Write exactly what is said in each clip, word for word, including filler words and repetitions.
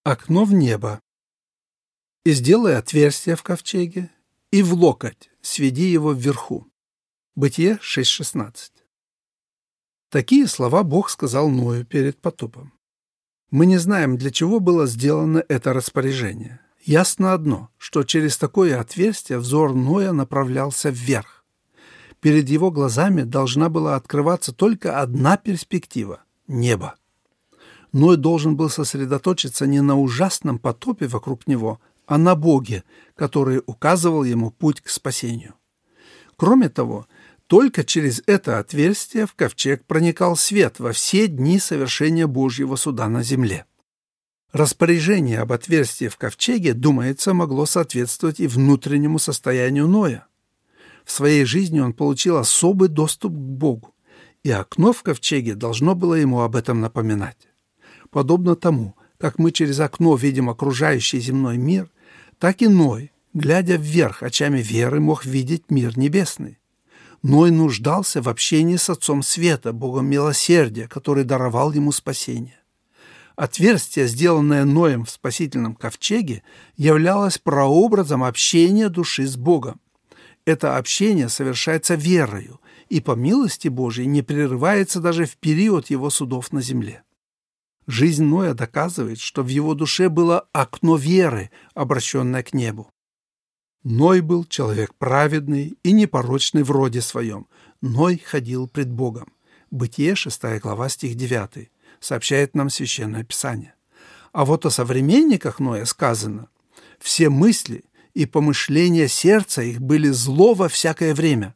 Окно в небо. И сделай отверстие в ковчеге, и в локоть сведи его вверху. Бытие шесть шестнадцать. Такие слова Бог сказал Ною перед потопом. Мы не знаем, для чего было сделано это распоряжение. Ясно одно, что через такое отверстие взор Ноя направлялся вверх. Перед его глазами должна была открываться только одна перспектива – небо. Ной должен был сосредоточиться не на ужасном потопе вокруг него, а на Боге, который указывал ему путь к спасению. Кроме того, только через это отверстие в ковчег проникал свет во все дни совершения Божьего суда на земле. Распоряжение об отверстии в ковчеге, думается, могло соответствовать и внутреннему состоянию Ноя. В своей жизни он получил особый доступ к Богу, и окно в ковчеге должно было ему об этом напоминать. Подобно тому, как мы через окно видим окружающий земной мир, так и Ной, глядя вверх очами веры, мог видеть мир небесный. Ной нуждался в общении с Отцом Света, Богом милосердия, который даровал ему спасение. Отверстие, сделанное Ноем в спасительном ковчеге, являлось прообразом общения души с Богом. Это общение совершается верою и, по милости Божией, не прерывается даже в период его судов на земле. Жизнь Ноя доказывает, что в его душе было окно веры, обращенное к небу. Ной был человек праведный и непорочный в роде своем. Ной ходил пред Богом. Бытие, шестая глава, стих девятый, сообщает нам Священное Писание. А вот о современниках Ноя сказано: «Все мысли и помышления сердца их были зло во всякое время».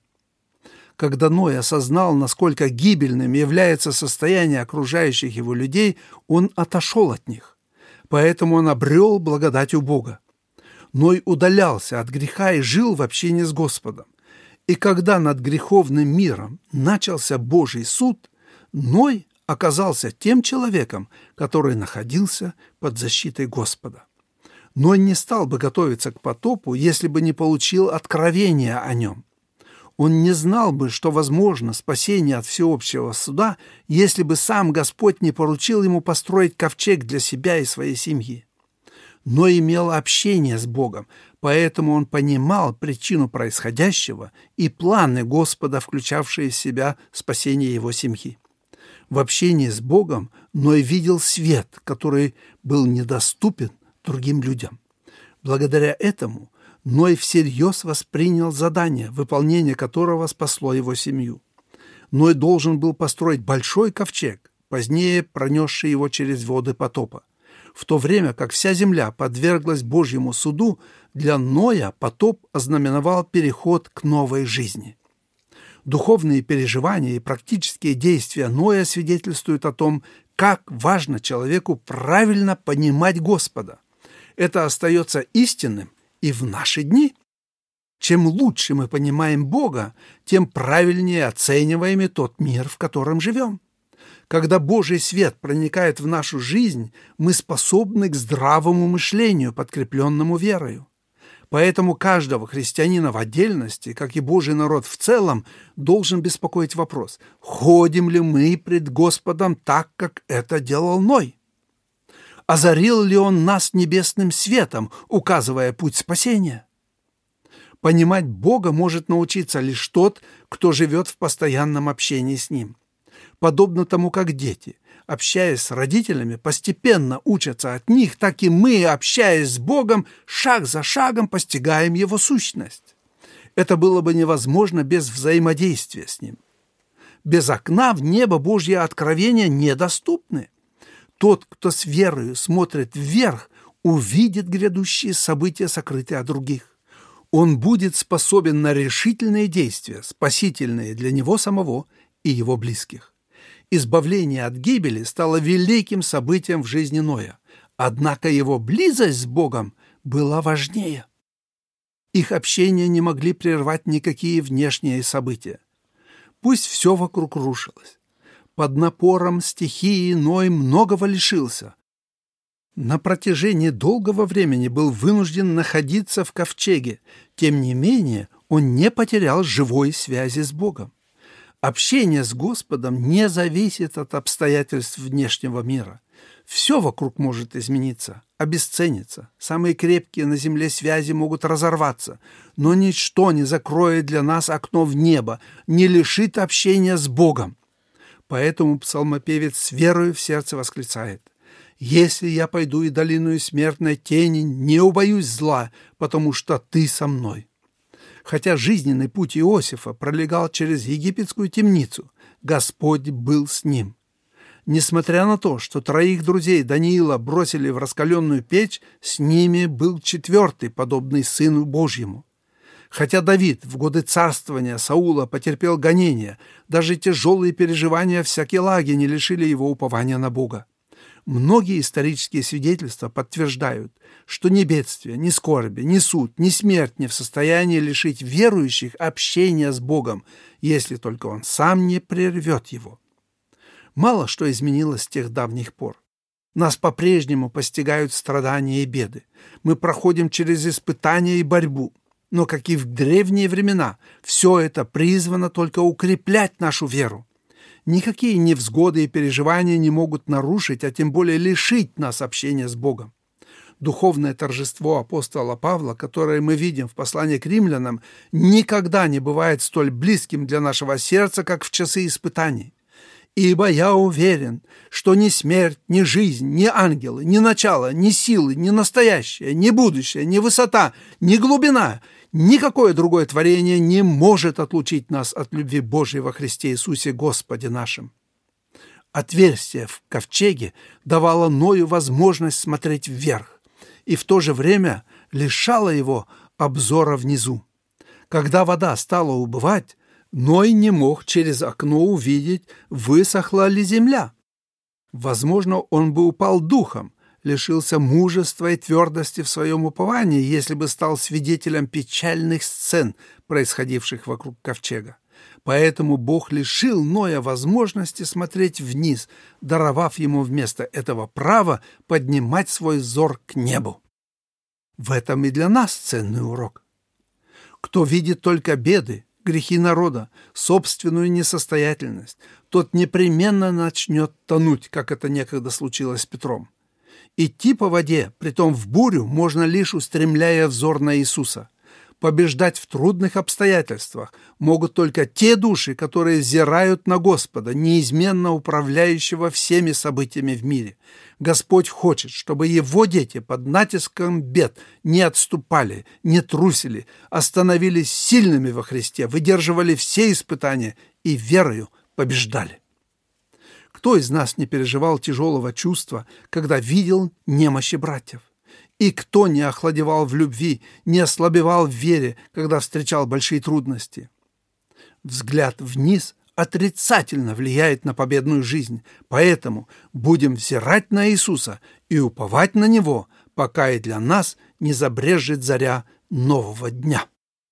Когда Ной осознал, насколько гибельным является состояние окружающих его людей, он отошел от них. Поэтому он обрел благодать у Бога. Ной удалялся от греха и жил в общении с Господом. И когда над греховным миром начался Божий суд, Ной оказался тем человеком, который находился под защитой Господа. Ной не стал бы готовиться к потопу, если бы не получил откровения о нем. Он не знал бы, что возможно спасение от всеобщего суда, если бы сам Господь не поручил ему построить ковчег для себя и своей семьи. Но имел общение с Богом, поэтому он понимал причину происходящего и планы Господа, включавшие в себя спасение его семьи. В общении с Богом Ной видел свет, который был недоступен другим людям. Благодаря этому Ной всерьез воспринял задание, выполнение которого спасло его семью. Ной должен был построить большой ковчег, позднее пронесший его через воды потопа. В то время как вся земля подверглась Божьему суду, для Ноя потоп ознаменовал переход к новой жизни. Духовные переживания и практические действия Ноя свидетельствуют о том, как важно человеку правильно понимать Господа. Это остается истинным и в наши дни. Чем лучше мы понимаем Бога, тем правильнее оцениваем и тот мир, в котором живем. Когда Божий свет проникает в нашу жизнь, мы способны к здравому мышлению, подкрепленному верою. Поэтому каждого христианина в отдельности, как и Божий народ в целом, должен беспокоить вопрос: ходим ли мы пред Господом так, как это делал Ной? Озарил ли Он нас небесным светом, указывая путь спасения? Понимать Бога может научиться лишь тот, кто живет в постоянном общении с Ним. Подобно тому, как дети, общаясь с родителями, постепенно учатся от них, так и мы, общаясь с Богом, шаг за шагом постигаем Его сущность. Это было бы невозможно без взаимодействия с Ним. Без окна в небо Божьи откровения недоступны. Тот, кто с верою смотрит вверх, увидит грядущие события, сокрытые от других. Он будет способен на решительные действия, спасительные для него самого и его близких. Избавление от гибели стало великим событием в жизни Ноя, однако его близость с Богом была важнее. Их общение не могли прервать никакие внешние события. Пусть все вокруг рушилось. Под напором стихии Ной многого лишился. На протяжении долгого времени был вынужден находиться в ковчеге. Тем не менее, он не потерял живой связи с Богом. Общение с Господом не зависит от обстоятельств внешнего мира. Все вокруг может измениться, обесцениться. Самые крепкие на земле связи могут разорваться. Но ничто не закроет для нас окно в небо, не лишит общения с Богом. Поэтому псалмопевец с верою в сердце восклицает: «Если я пойду и долиною смертной тени, не убоюсь зла, потому что ты со мной». Хотя жизненный путь Иосифа пролегал через египетскую темницу, Господь был с ним. Несмотря на то, что троих друзей Даниила бросили в раскаленную печь, с ними был четвертый, подобный Сыну Божьему. Хотя Давид в годы царствования Саула потерпел гонения, даже тяжелые переживания в Сиклаге не лишили его упования на Бога. Многие исторические свидетельства подтверждают, что ни бедствие, ни скорби, ни суд, ни смерть не в состоянии лишить верующих общения с Богом, если только Он сам не прервет его. Мало что изменилось с тех давних пор. Нас по-прежнему постигают страдания и беды. Мы проходим через испытания и борьбу. Но, как и в древние времена, все это призвано только укреплять нашу веру. Никакие невзгоды и переживания не могут нарушить, а тем более лишить нас общения с Богом. Духовное торжество апостола Павла, которое мы видим в послании к римлянам, никогда не бывает столь близким для нашего сердца, как в часы испытаний. «Ибо я уверен, что ни смерть, ни жизнь, ни ангелы, ни начало, ни силы, ни настоящее, ни будущее, ни высота, ни глубина, никакое другое творение не может отлучить нас от любви Божьей во Христе Иисусе Господе нашим». Отверстие в ковчеге давало Ною возможность смотреть вверх и в то же время лишало его обзора внизу. Когда вода стала убывать, Ной не мог через окно увидеть, высохла ли земля. Возможно, он бы упал духом, лишился мужества и твердости в своем уповании, если бы стал свидетелем печальных сцен, происходивших вокруг ковчега. Поэтому Бог лишил Ноя возможности смотреть вниз, даровав ему вместо этого право поднимать свой взор к небу. В этом и для нас ценный урок. Кто видит только беды, грехи народа, собственную несостоятельность, тот непременно начнет тонуть, как это некогда случилось с Петром. Идти по воде, притом в бурю, можно лишь устремляя взор на Иисуса. Побеждать в трудных обстоятельствах могут только те души, которые взирают на Господа, неизменно управляющего всеми событиями в мире. Господь хочет, чтобы Его дети под натиском бед не отступали, не трусили, остановились сильными во Христе, выдерживали все испытания и верою побеждали. Кто из нас не переживал тяжелого чувства, когда видел немощи братьев? И кто не охладевал в любви, не ослабевал в вере, когда встречал большие трудности? Взгляд вниз отрицательно влияет на победную жизнь, поэтому будем взирать на Иисуса и уповать на Него, пока и для нас не забрежет заря нового дня.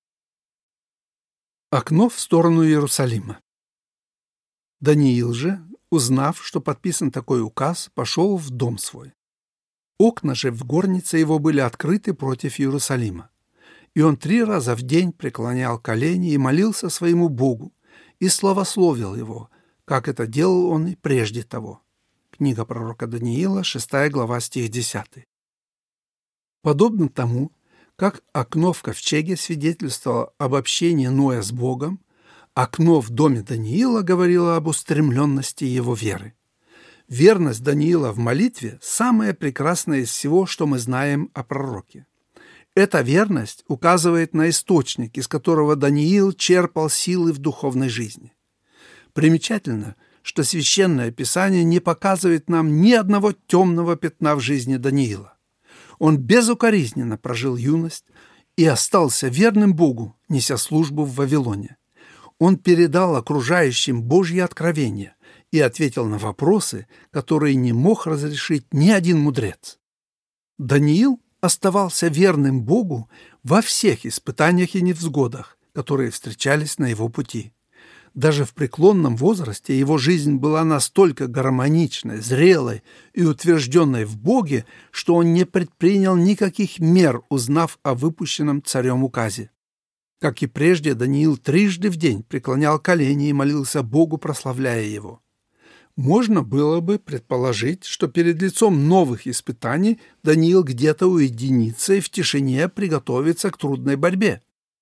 Окно в сторону Иерусалима. Даниил же, узнав, что подписан такой указ, пошел в дом свой. Окна же в горнице его были открыты против Иерусалима. И он три раза в день преклонял колени и молился своему Богу, и славословил его, как это делал он и прежде того. Книга пророка Даниила, шестая глава, стих десятый. Подобно тому, как окно в ковчеге свидетельствовало об общении Ноя с Богом, окно в доме Даниила говорило об устремленности его веры. Верность Даниила в молитве – самое прекрасное из всего, что мы знаем о пророке. Эта верность указывает на источник, из которого Даниил черпал силы в духовной жизни. Примечательно, что Священное Писание не показывает нам ни одного темного пятна в жизни Даниила. Он безукоризненно прожил юность и остался верным Богу, неся службу в Вавилоне. Он передал окружающим Божьи откровения и ответил на вопросы, которые не мог разрешить ни один мудрец. Даниил оставался верным Богу во всех испытаниях и невзгодах, которые встречались на его пути. Даже в преклонном возрасте его жизнь была настолько гармоничной, зрелой и утвержденной в Боге, что он не предпринял никаких мер, узнав о выпущенном царем указе. Как и прежде, Даниил трижды в день преклонял колени и молился Богу, прославляя его. Можно было бы предположить, что перед лицом новых испытаний Даниил где-то уединится и в тишине приготовится к трудной борьбе.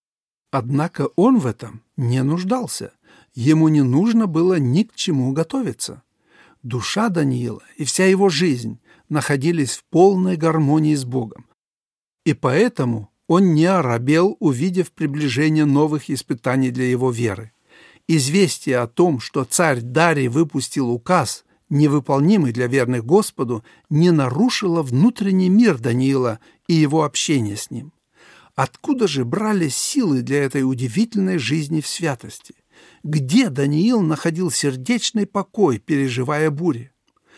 Однако он в этом не нуждался. Ему не нужно было ни к чему готовиться. Душа Даниила и вся его жизнь находились в полной гармонии с Богом. И поэтому он не оробел, увидев приближение новых испытаний для его веры. Известие о том, что царь Дарий выпустил указ, невыполнимый для верных Господу, не нарушило внутренний мир Даниила и его общение с ним. Откуда же брались силы для этой удивительной жизни в святости? Где Даниил находил сердечный покой, переживая бури?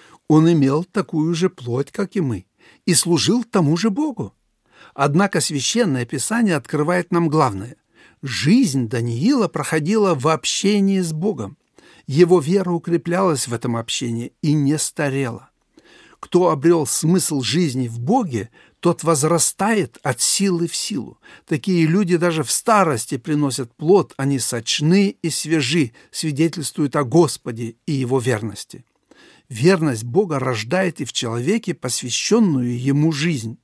Он имел такую же плоть, как и мы, и служил тому же Богу. Однако Священное Писание открывает нам главное. Жизнь Даниила проходила в общении с Богом. Его вера укреплялась в этом общении и не старела. Кто обрел смысл жизни в Боге, тот возрастает от силы в силу. Такие люди даже в старости приносят плод, они сочны и свежи, свидетельствуют о Господе и Его верности. Верность Бога рождает и в человеке посвященную Ему жизнь.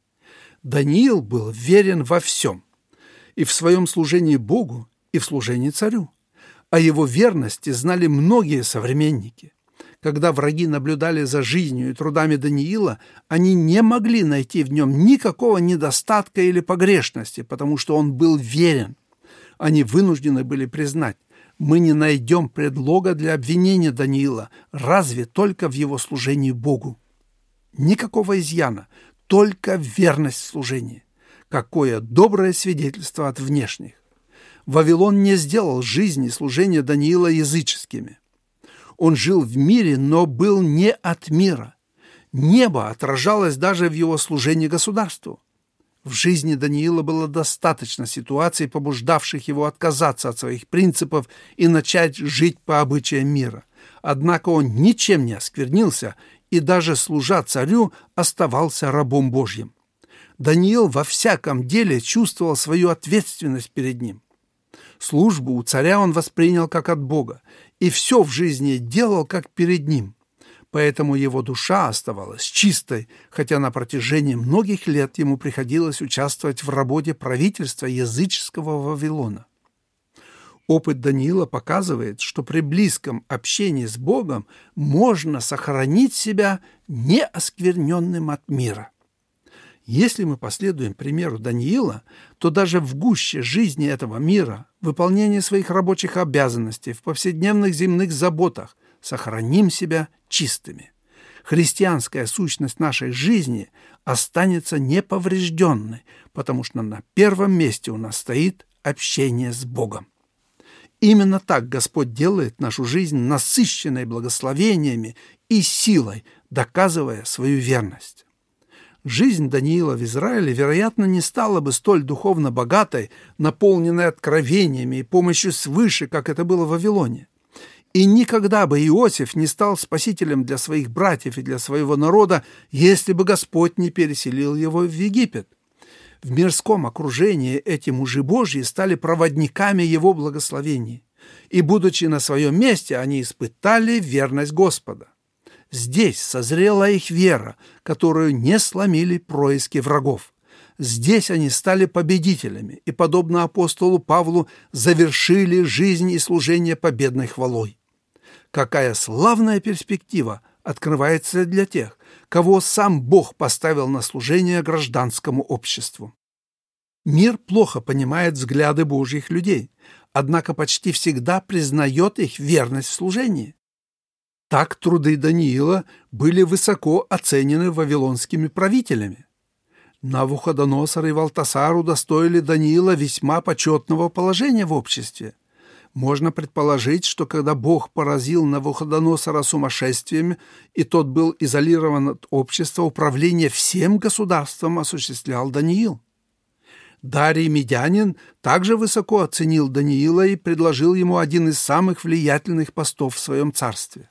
Даниил был верен во всем. И в своем служении Богу, и в служении царю. О его верности знали многие современники. Когда враги наблюдали за жизнью и трудами Даниила, они не могли найти в нем никакого недостатка или погрешности, потому что он был верен. Они вынуждены были признать: мы не найдем предлога для обвинения Даниила, разве только в его служении Богу. Никакого изъяна, только верность в служении. Какое доброе свидетельство от внешних! Вавилон не сделал жизнь и служение Даниила языческими. Он жил в мире, но был не от мира. Небо отражалось даже в его служении государству. В жизни Даниила было достаточно ситуаций, побуждавших его отказаться от своих принципов и начать жить по обычаям мира. Однако он ничем не осквернился и даже, служа царю, оставался рабом Божьим. Даниил во всяком деле чувствовал свою ответственность перед ним. Службу у царя он воспринял как от Бога, и все в жизни делал как перед ним. Поэтому его душа оставалась чистой, хотя на протяжении многих лет ему приходилось участвовать в работе правительства языческого Вавилона. Опыт Даниила показывает, что при близком общении с Богом можно сохранить себя неоскверненным от мира. Если мы последуем примеру Даниила, то даже в гуще жизни этого мира, выполнении своих рабочих обязанностей, в повседневных земных заботах, сохраним себя чистыми. Христианская сущность нашей жизни останется неповрежденной, потому что на первом месте у нас стоит общение с Богом. Именно так Господь делает нашу жизнь насыщенной благословениями и силой, доказывая свою верность. Жизнь Даниила в Израиле, вероятно, не стала бы столь духовно богатой, наполненной откровениями и помощью свыше, как это было в Вавилоне. И никогда бы Иосиф не стал спасителем для своих братьев и для своего народа, если бы Господь не переселил его в Египет. В мирском окружении эти мужи Божьи стали проводниками его благословений, и, будучи на своем месте, они испытали верность Господа. Здесь созрела их вера, которую не сломили происки врагов. Здесь они стали победителями и, подобно апостолу Павлу, завершили жизнь и служение победной хвалой. Какая славная перспектива открывается для тех, кого сам Бог поставил на служение гражданскому обществу. Мир плохо понимает взгляды Божьих людей, однако почти всегда признает их верность в служении. Так труды Даниила были высоко оценены вавилонскими правителями. Навуходоносор и Валтасар удостоили Даниила весьма почетного положения в обществе. Можно предположить, что когда Бог поразил Навуходоносора сумасшествием, и тот был изолирован от общества, управление всем государством осуществлял Даниил. Дарий Медянин также высоко оценил Даниила и предложил ему один из самых влиятельных постов в своем царстве.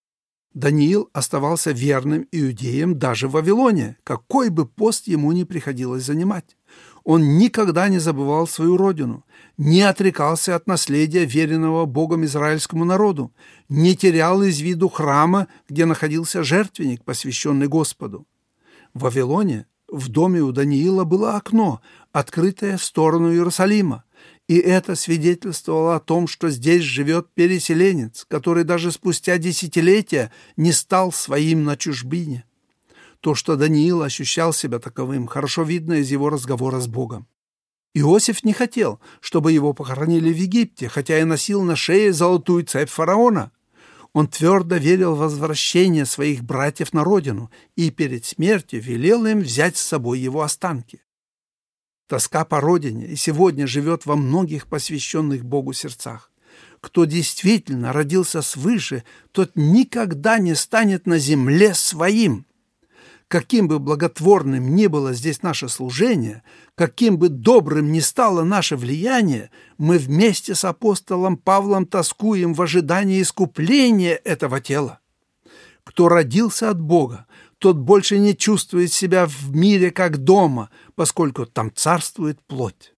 Даниил оставался верным иудеем даже в Вавилоне, какой бы пост ему ни приходилось занимать. Он никогда не забывал свою родину, не отрекался от наследия, веренного Богом израильскому народу, не терял из виду храма, где находился жертвенник, посвященный Господу. В Вавилоне в доме у Даниила было окно, открытое в сторону Иерусалима, и это свидетельствовало о том, что здесь живет переселенец, который даже спустя десятилетия не стал своим на чужбине. То, что Даниил ощущал себя таковым, хорошо видно из его разговора с Богом. Иосиф не хотел, чтобы его похоронили в Египте, хотя и носил на шее золотую цепь фараона. Он твердо верил в возвращение своих братьев на родину и перед смертью велел им взять с собой его останки. Тоска по родине и сегодня живет во многих посвященных Богу сердцах. Кто действительно родился свыше, тот никогда не станет на земле своим. Каким бы благотворным ни было здесь наше служение, каким бы добрым ни стало наше влияние, мы вместе с апостолом Павлом тоскуем в ожидании искупления этого тела. Кто родился от Бога, тот больше не чувствует себя в мире как дома, поскольку там царствует плоть.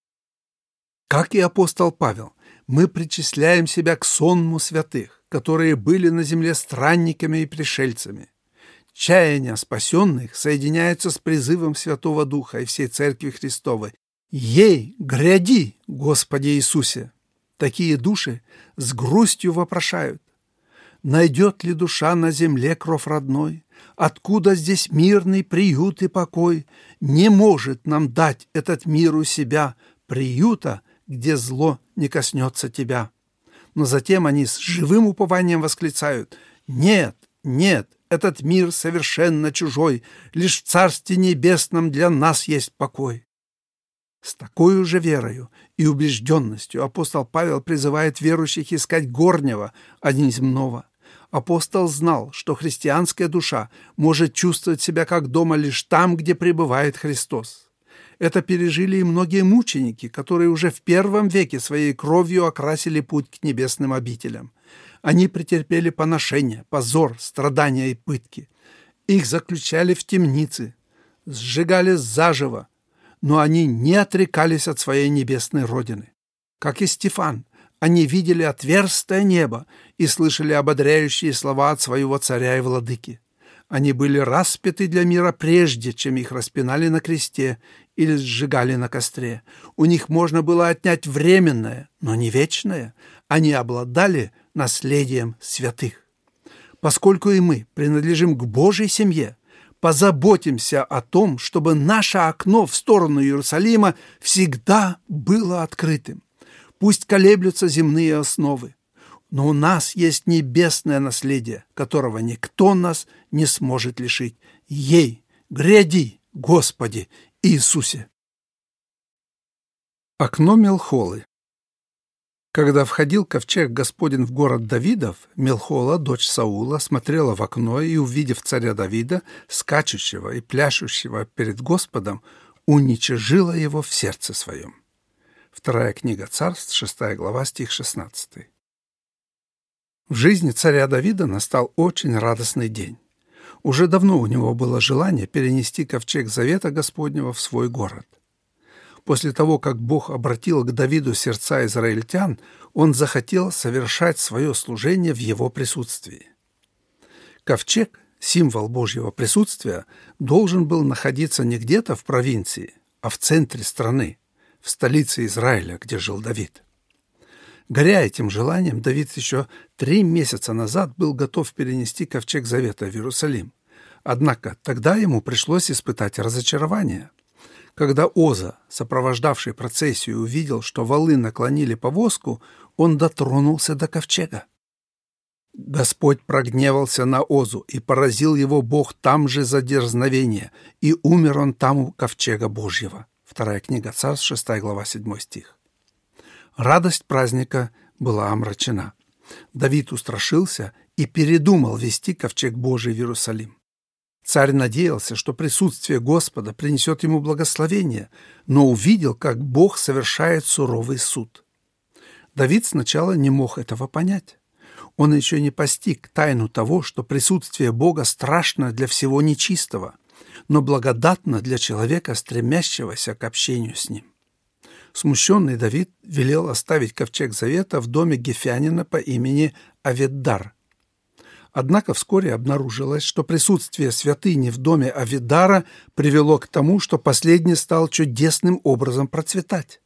Как и апостол Павел, мы причисляем себя к сонму святых, которые были на земле странниками и пришельцами. Чаяния спасенных соединяются с призывом Святого Духа и всей Церкви Христовой. «Ей, гряди, Господи Иисусе!» Такие души с грустью вопрошают: «Найдет ли душа на земле кров родной? Откуда здесь мирный приют и покой? Не может нам дать этот мир у себя приюта, где зло не коснется тебя». Но затем они с живым упованием восклицают: «Нет, нет, этот мир совершенно чужой, лишь в Царстве Небесном для нас есть покой». С такой же верою и убежденностью апостол Павел призывает верующих искать горнего, а не земного. Апостол знал, что христианская душа может чувствовать себя как дома лишь там, где пребывает Христос. Это пережили и многие мученики, которые уже в первом веке своей кровью окрасили путь к небесным обителям. Они претерпели поношение, позор, страдания и пытки. Их заключали в темницы, сжигали заживо, но они не отрекались от своей небесной родины. Как и Стефан, они видели отверстое небо и слышали ободряющие слова от своего царя и владыки. Они были распяты для мира прежде, чем их распинали на кресте или сжигали на костре. У них можно было отнять временное, но не вечное. Они обладали наследием святых. Поскольку и мы принадлежим к Божьей семье, позаботимся о том, чтобы наше окно в сторону Иерусалима всегда было открытым. Пусть колеблются земные основы, но у нас есть небесное наследие, которого никто нас не сможет лишить. Ей, гряди, Господи Иисусе! Окно Мелхолы. Когда входил ковчег Господень в город Давидов, Мелхола, дочь Саула, смотрела в окно и, увидев царя Давида, скачущего и пляшущего перед Господом, уничижила его в сердце своем. Вторая книга Царств, шестая глава, стих шестнадцатый. В жизни царя Давида настал очень радостный день. Уже давно у него было желание перенести ковчег Завета Господнего в свой город. После того, как Бог обратил к Давиду сердца израильтян, он захотел совершать свое служение в его присутствии. Ковчег, символ Божьего присутствия, должен был находиться не где-то в провинции, а в центре страны, в столице Израиля, где жил Давид. Горя этим желанием, Давид еще три месяца назад был готов перенести ковчег Завета в Иерусалим. Однако тогда ему пришлось испытать разочарование. Когда Оза, сопровождавший процессию, увидел, что валы наклонили повозку, он дотронулся до ковчега. Господь прогневался на Озу, и поразил его Бог там же за дерзновение, и умер он там у ковчега Божьего. Вторая книга Царств, шестая глава, седьмой стих. Радость праздника была омрачена. Давид устрашился и передумал вести ковчег Божий в Иерусалим. Царь надеялся, что присутствие Господа принесет ему благословение, но увидел, как Бог совершает суровый суд. Давид сначала не мог этого понять. Он еще не постиг тайну того, что присутствие Бога страшно для всего нечистого, но благодатно для человека, стремящегося к общению с Ним. Смущенный Давид велел оставить ковчег Завета в доме гефянина по имени Аведдар, Однако вскоре обнаружилось, что присутствие святыни в доме Авидара привело к тому, что последний стал чудесным образом процветать.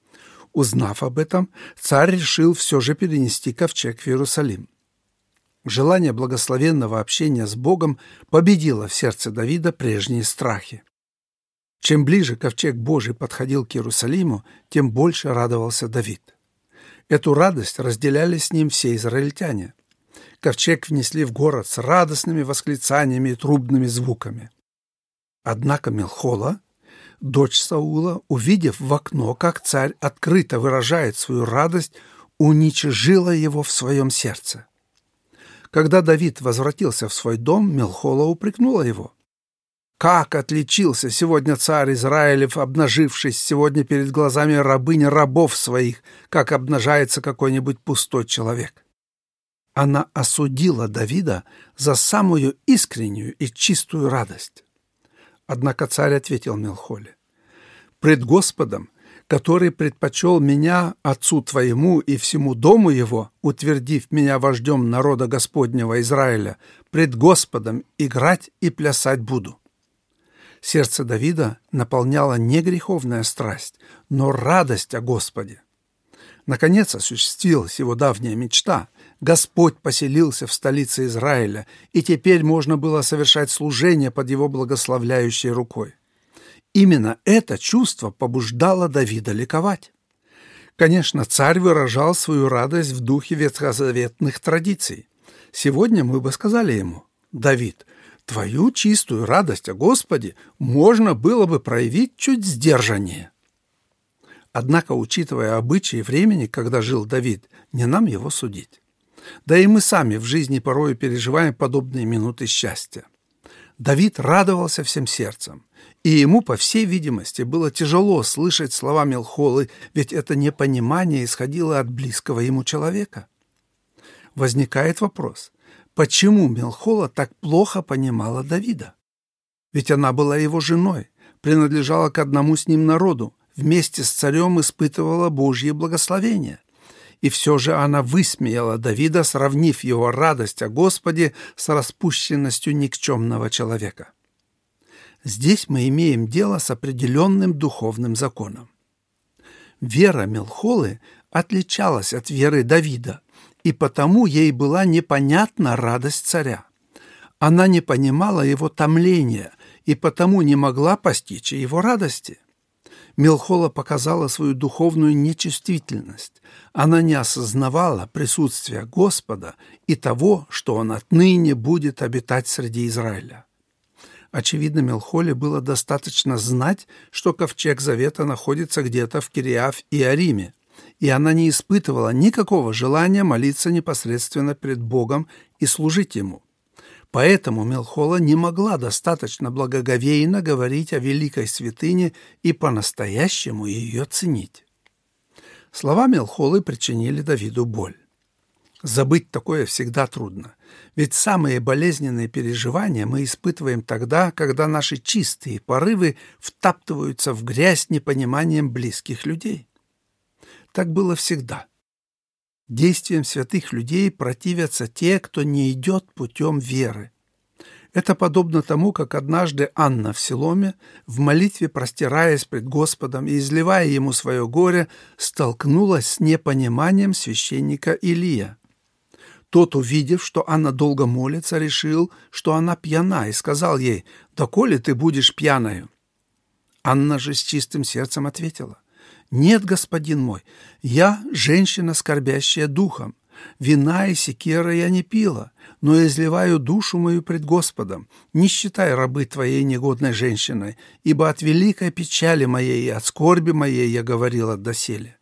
Узнав об этом, царь решил все же перенести ковчег в Иерусалим. Желание благословенного общения с Богом победило в сердце Давида прежние страхи. Чем ближе ковчег Божий подходил к Иерусалиму, тем больше радовался Давид. Эту радость разделяли с ним все израильтяне. Ковчег внесли в город с радостными восклицаниями и трубными звуками. Однако Мелхола, дочь Саула, увидев в окно, как царь открыто выражает свою радость, уничижила его в своем сердце. Когда Давид возвратился в свой дом, Мелхола упрекнула его. «Как отличился сегодня царь Израилев, обнажившись сегодня перед глазами рабыни рабов своих, как обнажается какой-нибудь пустой человек?» Она осудила Давида за самую искреннюю и чистую радость. Однако царь ответил Мелхоле: «Пред Господом, который предпочел меня отцу твоему и всему дому его, утвердив меня вождем народа Господнего Израиля, пред Господом играть и плясать буду». Сердце Давида наполняла не греховная страсть, но радость о Господе. Наконец осуществилась его давняя мечта. Господь поселился в столице Израиля, и теперь можно было совершать служение под его благословляющей рукой. Именно это чувство побуждало Давида ликовать. Конечно, царь выражал свою радость в духе ветхозаветных традиций. Сегодня мы бы сказали ему: «Давид, твою чистую радость о Господе можно было бы проявить чуть сдержаннее». Однако, учитывая обычаи времени, когда жил Давид, не нам его судить. Да и мы сами в жизни порой переживаем подобные минуты счастья. Давид радовался всем сердцем, и ему, по всей видимости, было тяжело слышать слова Мелхолы, ведь это непонимание исходило от близкого ему человека. Возникает вопрос: почему Мелхола так плохо понимала Давида? Ведь она была его женой, принадлежала к одному с ним народу, вместе с царем испытывала Божье благословение. И все же она высмеяла Давида, сравнив его радость о Господе с распущенностью никчемного человека. Здесь мы имеем дело с определенным духовным законом. Вера Мелхолы отличалась от веры Давида, и потому ей была непонятна радость царя. Она не понимала его томления и потому не могла постичь его радости. Мелхола показала свою духовную нечувствительность. Она не осознавала присутствия Господа и того, что Он отныне будет обитать среди Израиля. Очевидно, Мелхоле было достаточно знать, что ковчег Завета находится где-то в Кириав-Иариме, и она не испытывала никакого желания молиться непосредственно пред Богом и служить Ему. Поэтому Мелхола не могла достаточно благоговейно говорить о великой святыне и по-настоящему ее ценить. Слова Мелхолы причинили Давиду боль. Забыть такое всегда трудно, ведь самые болезненные переживания мы испытываем тогда, когда наши чистые порывы втаптываются в грязь непониманием близких людей. Так было всегда. Действиям святых людей противятся те, кто не идет путем веры. Это подобно тому, как однажды Анна в Силоме, в молитве простираясь пред Господом и изливая Ему свое горе, столкнулась с непониманием священника Илия. Тот, увидев, что Анна долго молится, решил, что она пьяна, и сказал ей: «Доколе ты будешь пьяною?» Анна же с чистым сердцем ответила: «Нет, господин мой, я женщина, скорбящая духом. Вина и секера я не пила, но изливаю душу мою пред Господом. Не считай рабы твоей негодной женщиной, ибо от великой печали моей и от скорби моей я говорила доселе».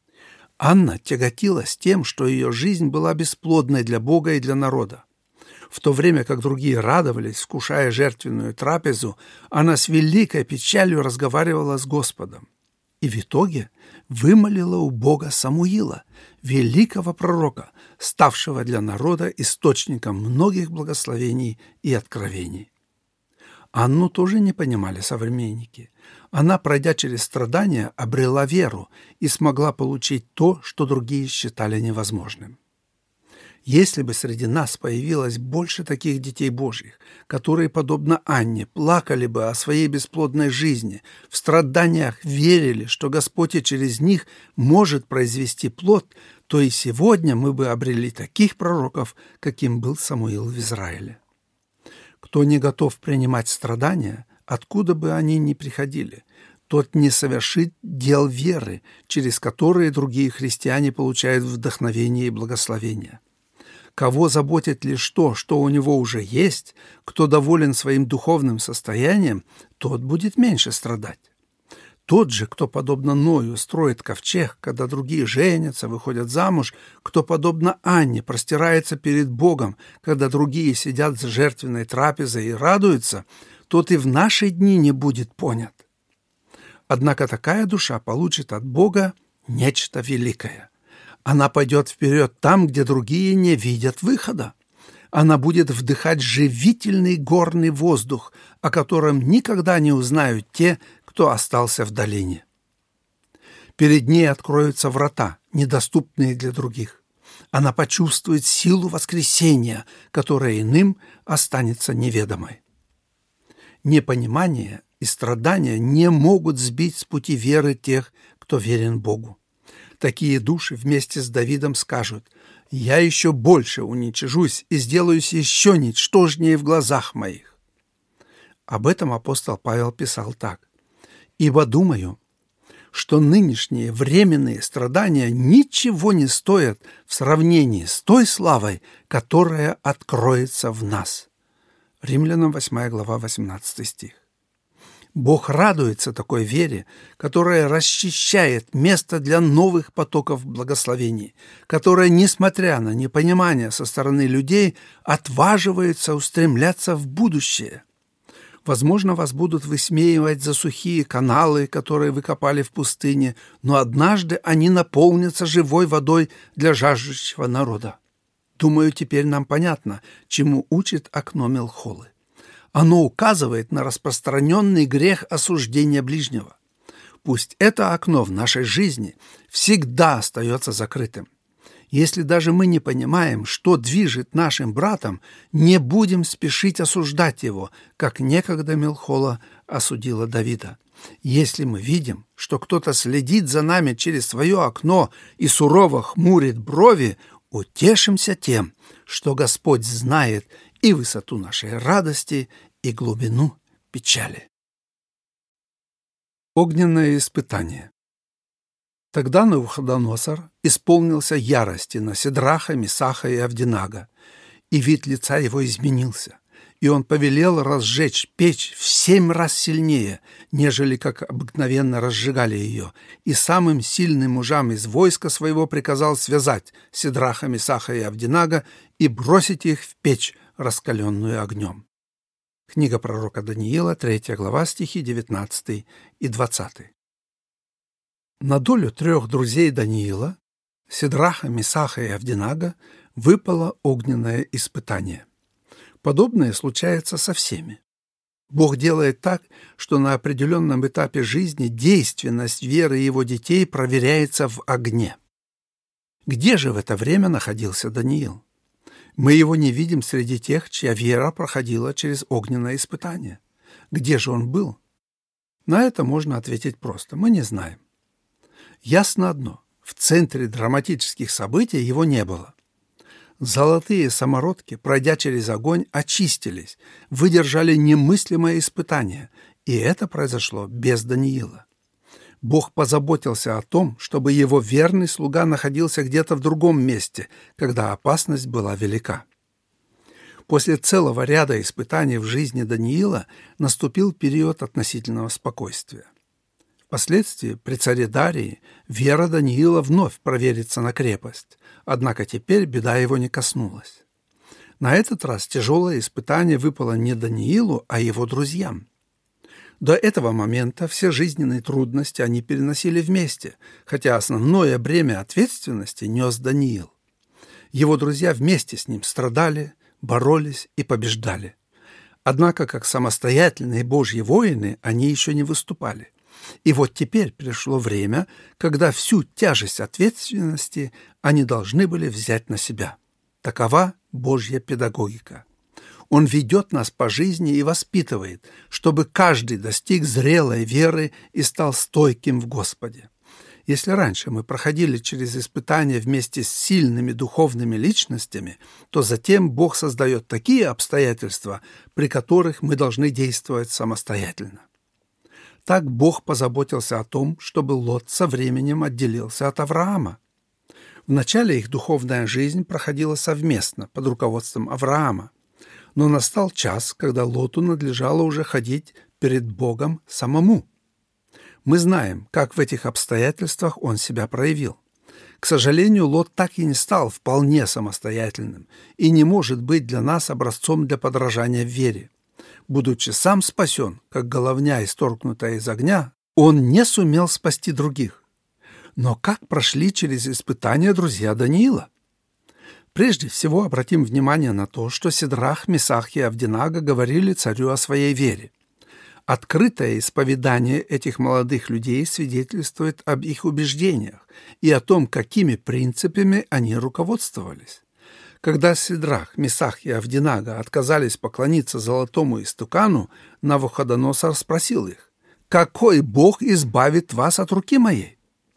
Анна тяготилась тем, что ее жизнь была бесплодной для Бога и для народа. В то время как другие радовались, вкушая жертвенную трапезу, она с великой печалью разговаривала с Господом. И в итоге вымолила у Бога Самуила, великого пророка, ставшего для народа источником многих благословений и откровений. Анну тоже не понимали современники. Она, пройдя через страдания, обрела веру и смогла получить то, что другие считали невозможным. Если бы среди нас появилось больше таких детей Божьих, которые, подобно Анне, плакали бы о своей бесплодной жизни, в страданиях верили, что Господь и через них может произвести плод, то и сегодня мы бы обрели таких пророков, каким был Самуил в Израиле. Кто не готов принимать страдания, откуда бы они ни приходили, тот не совершит дел веры, через которые другие христиане получают вдохновение и благословение. Кого заботит лишь то, что у него уже есть, кто доволен своим духовным состоянием, тот будет меньше страдать. Тот же, кто, подобно Ною, строит ковчег, когда другие женятся, выходят замуж, кто, подобно Анне, простирается перед Богом, когда другие сидят за жертвенной трапезой и радуются, тот и в наши дни не будет понят. Однако такая душа получит от Бога нечто великое. Она пойдет вперед там, где другие не видят выхода. Она будет вдыхать живительный горный воздух, о котором никогда не узнают те, кто остался в долине. Перед ней откроются врата, недоступные для других. Она почувствует силу воскресения, которая иным останется неведомой. Непонимание и страдания не могут сбить с пути веры тех, кто верен Богу. Такие души вместе с Давидом скажут: «Я еще больше уничижусь и сделаюсь еще ничтожнее в глазах моих». Об этом апостол Павел писал так: «Ибо думаю, что нынешние временные страдания ничего не стоят в сравнении с той славой, которая откроется в нас». Римлянам восьмая глава, восемнадцатый стих. Бог радуется такой вере, которая расчищает место для новых потоков благословений, которая, несмотря на непонимание со стороны людей, отваживается устремляться в будущее. Возможно, вас будут высмеивать за сухие каналы, которые вы копали в пустыне, но однажды они наполнятся живой водой для жаждущего народа. Думаю, теперь нам понятно, чему учит окно Мелхолы. Оно указывает на распространенный грех осуждения ближнего. Пусть это окно в нашей жизни всегда остается закрытым. Если даже мы не понимаем, что движет нашим братом, не будем спешить осуждать его, как некогда Мелхола осудила Давида. Если мы видим, что кто-то следит за нами через свое окно и сурово хмурит брови, утешимся тем, что Господь знает и высоту нашей радости, и глубину печали. Огненное испытание. Тогда Навуходоносор исполнился ярости на Сидраха, Месаха и Авденага, и вид лица его изменился, и он повелел разжечь печь в семь раз сильнее, нежели как обыкновенно разжигали ее, и самым сильным мужам из войска своего приказал связать Сидраха, Месаха и Авденага и бросить их в печь, раскаленную огнем. Книга пророка Даниила, третья глава, стихи девятнадцатый и двадцатый. На долю трех друзей Даниила, Сидраха, Месаха и Авденага, выпало огненное испытание. Подобное случается со всеми. Бог делает так, что на определенном этапе жизни действенность веры его детей проверяется в огне. Где же в это время находился Даниил? Мы его не видим среди тех, чья вера проходила через огненное испытание. Где же он был? На это можно ответить просто: мы не знаем. Ясно одно: в центре драматических событий его не было. Золотые самородки, пройдя через огонь, очистились, выдержали немыслимое испытание, и это произошло без Даниила. Бог позаботился о том, чтобы его верный слуга находился где-то в другом месте, когда опасность была велика. После целого ряда испытаний в жизни Даниила наступил период относительного спокойствия. Впоследствии, при царе Дарии, вера Даниила вновь проверится на крепость, однако теперь беда его не коснулась. На этот раз тяжелое испытание выпало не Даниилу, а его друзьям. До этого момента все жизненные трудности они переносили вместе, хотя основное бремя ответственности нес Даниил. Его друзья вместе с ним страдали, боролись и побеждали. Однако, как самостоятельные Божьи воины, они еще не выступали. И вот теперь пришло время, когда всю тяжесть ответственности они должны были взять на себя. Такова Божья педагогика. Он ведет нас по жизни и воспитывает, чтобы каждый достиг зрелой веры и стал стойким в Господе. Если раньше мы проходили через испытания вместе с сильными духовными личностями, то затем Бог создает такие обстоятельства, при которых мы должны действовать самостоятельно. Так Бог позаботился о том, чтобы Лот со временем отделился от Авраама. Вначале их духовная жизнь проходила совместно под руководством Авраама, но настал час, когда Лоту надлежало уже ходить перед Богом самому. Мы знаем, как в этих обстоятельствах он себя проявил. К сожалению, Лот так и не стал вполне самостоятельным и не может быть для нас образцом для подражания в вере. Будучи сам спасен, как головня, исторгнутая из огня, он не сумел спасти других. Но как прошли через испытания друзья Даниила? Прежде всего обратим внимание на то, что Сидрах, Месах и Авденаго говорили царю о своей вере. Открытое исповедание этих молодых людей свидетельствует об их убеждениях и о том, какими принципами они руководствовались. Когда Сидрах, Месах и Авденаго отказались поклониться золотому истукану, Навуходоносор спросил их: «Какой Бог избавит вас от руки моей?»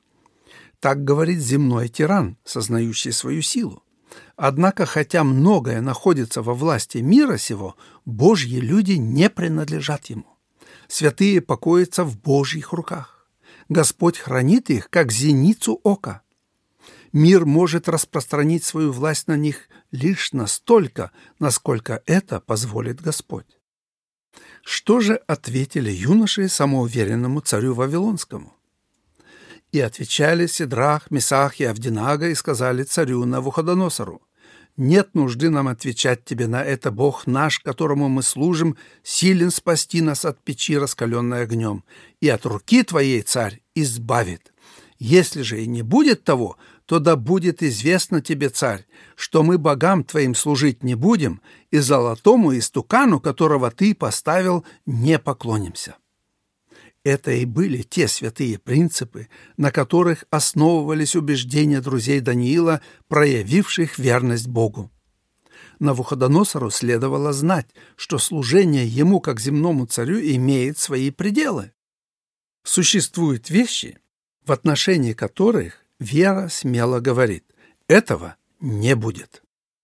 Так говорит земной тиран, сознающий свою силу. Однако, хотя многое находится во власти мира сего, Божьи люди не принадлежат ему. Святые покоятся в Божьих руках. Господь хранит их, как зеницу ока. Мир может распространить свою власть на них лишь настолько, насколько это позволит Господь. Что же ответили юноши самоуверенному царю Вавилонскому? И отвечали Сидрах, Месах и Авденаго и сказали царю Навуходоносору: «Нет нужды нам отвечать тебе на это. Бог наш, которому мы служим, силен спасти нас от печи, раскаленной огнем, и от руки твоей, царь, избавит. Если же и не будет того, то да будет известно тебе, царь, что мы богам твоим служить не будем, и золотому истукану, которого ты поставил, не поклонимся». Это и были те святые принципы, на которых основывались убеждения друзей Даниила, проявивших верность Богу. Навуходоносору следовало знать, что служение ему как земному царю имеет свои пределы. Существуют вещи, в отношении которых вера смело говорит: «Этого не будет».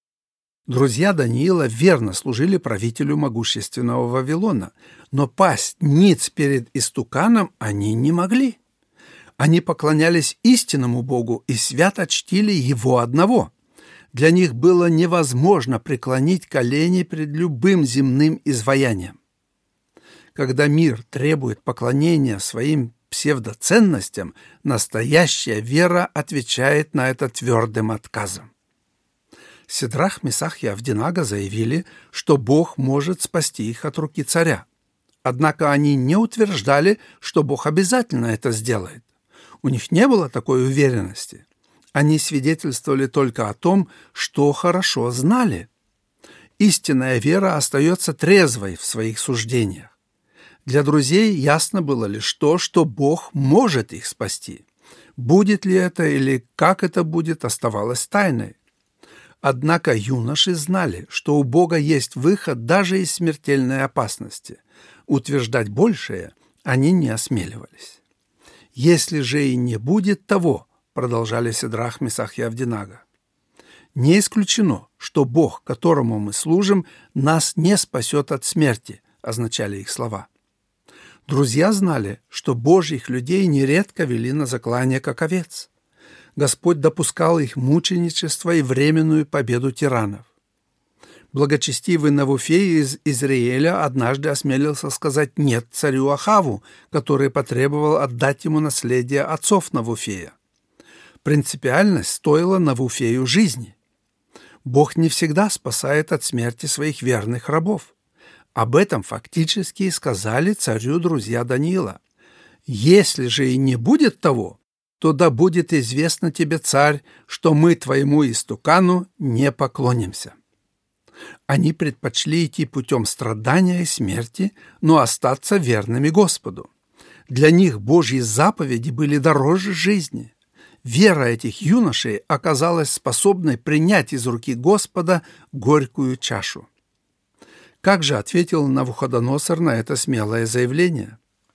Друзья Даниила верно служили правителю могущественного Вавилона, но пасть ниц перед истуканом они не могли. Они поклонялись истинному Богу и свято чтили Его одного. Для них было невозможно преклонить колени перед любым земным изваянием. Когда мир требует поклонения своим псевдоценностям, настоящая вера отвечает на это твердым отказом. Сидрах, Месах и Авденаго заявили, что Бог может спасти их от руки царя. Однако они не утверждали, что Бог обязательно это сделает. У них не было такой уверенности. Они свидетельствовали только о том, что хорошо знали. Истинная вера остается трезвой в своих суждениях. Для друзей ясно было лишь то, что Бог может их спасти. Будет ли это или как это будет, оставалось тайной. Однако юноши знали, что у Бога есть выход даже из смертельной опасности. Утверждать большее они не осмеливались. «Если же и не будет того», — продолжали Сидрах, Месах и Авденаго, «не исключено, что Бог, которому мы служим, нас не спасет от смерти», — означали их слова. Друзья знали, что Божьих людей нередко вели на заклание как овец. Господь допускал их мученичество и временную победу тиранов. Благочестивый Навуфей из Израиля однажды осмелился сказать «нет» царю Ахаву, который потребовал отдать ему наследие отцов Навуфея. Принципиальность стоила Навуфею жизни. Бог не всегда спасает от смерти своих верных рабов. Об этом фактически и сказали царю друзья Даниила. «Если же и не будет того, то да будет известно тебе, царь, что мы твоему истукану не поклонимся». Они предпочли идти путем страдания и смерти, но остаться верными Господу. Для них Божьи заповеди были дороже жизни. вера этих юношей оказалась способной принять из руки Господа горькую чашу. Как же ответил Навуходоносор на это смелое заявление?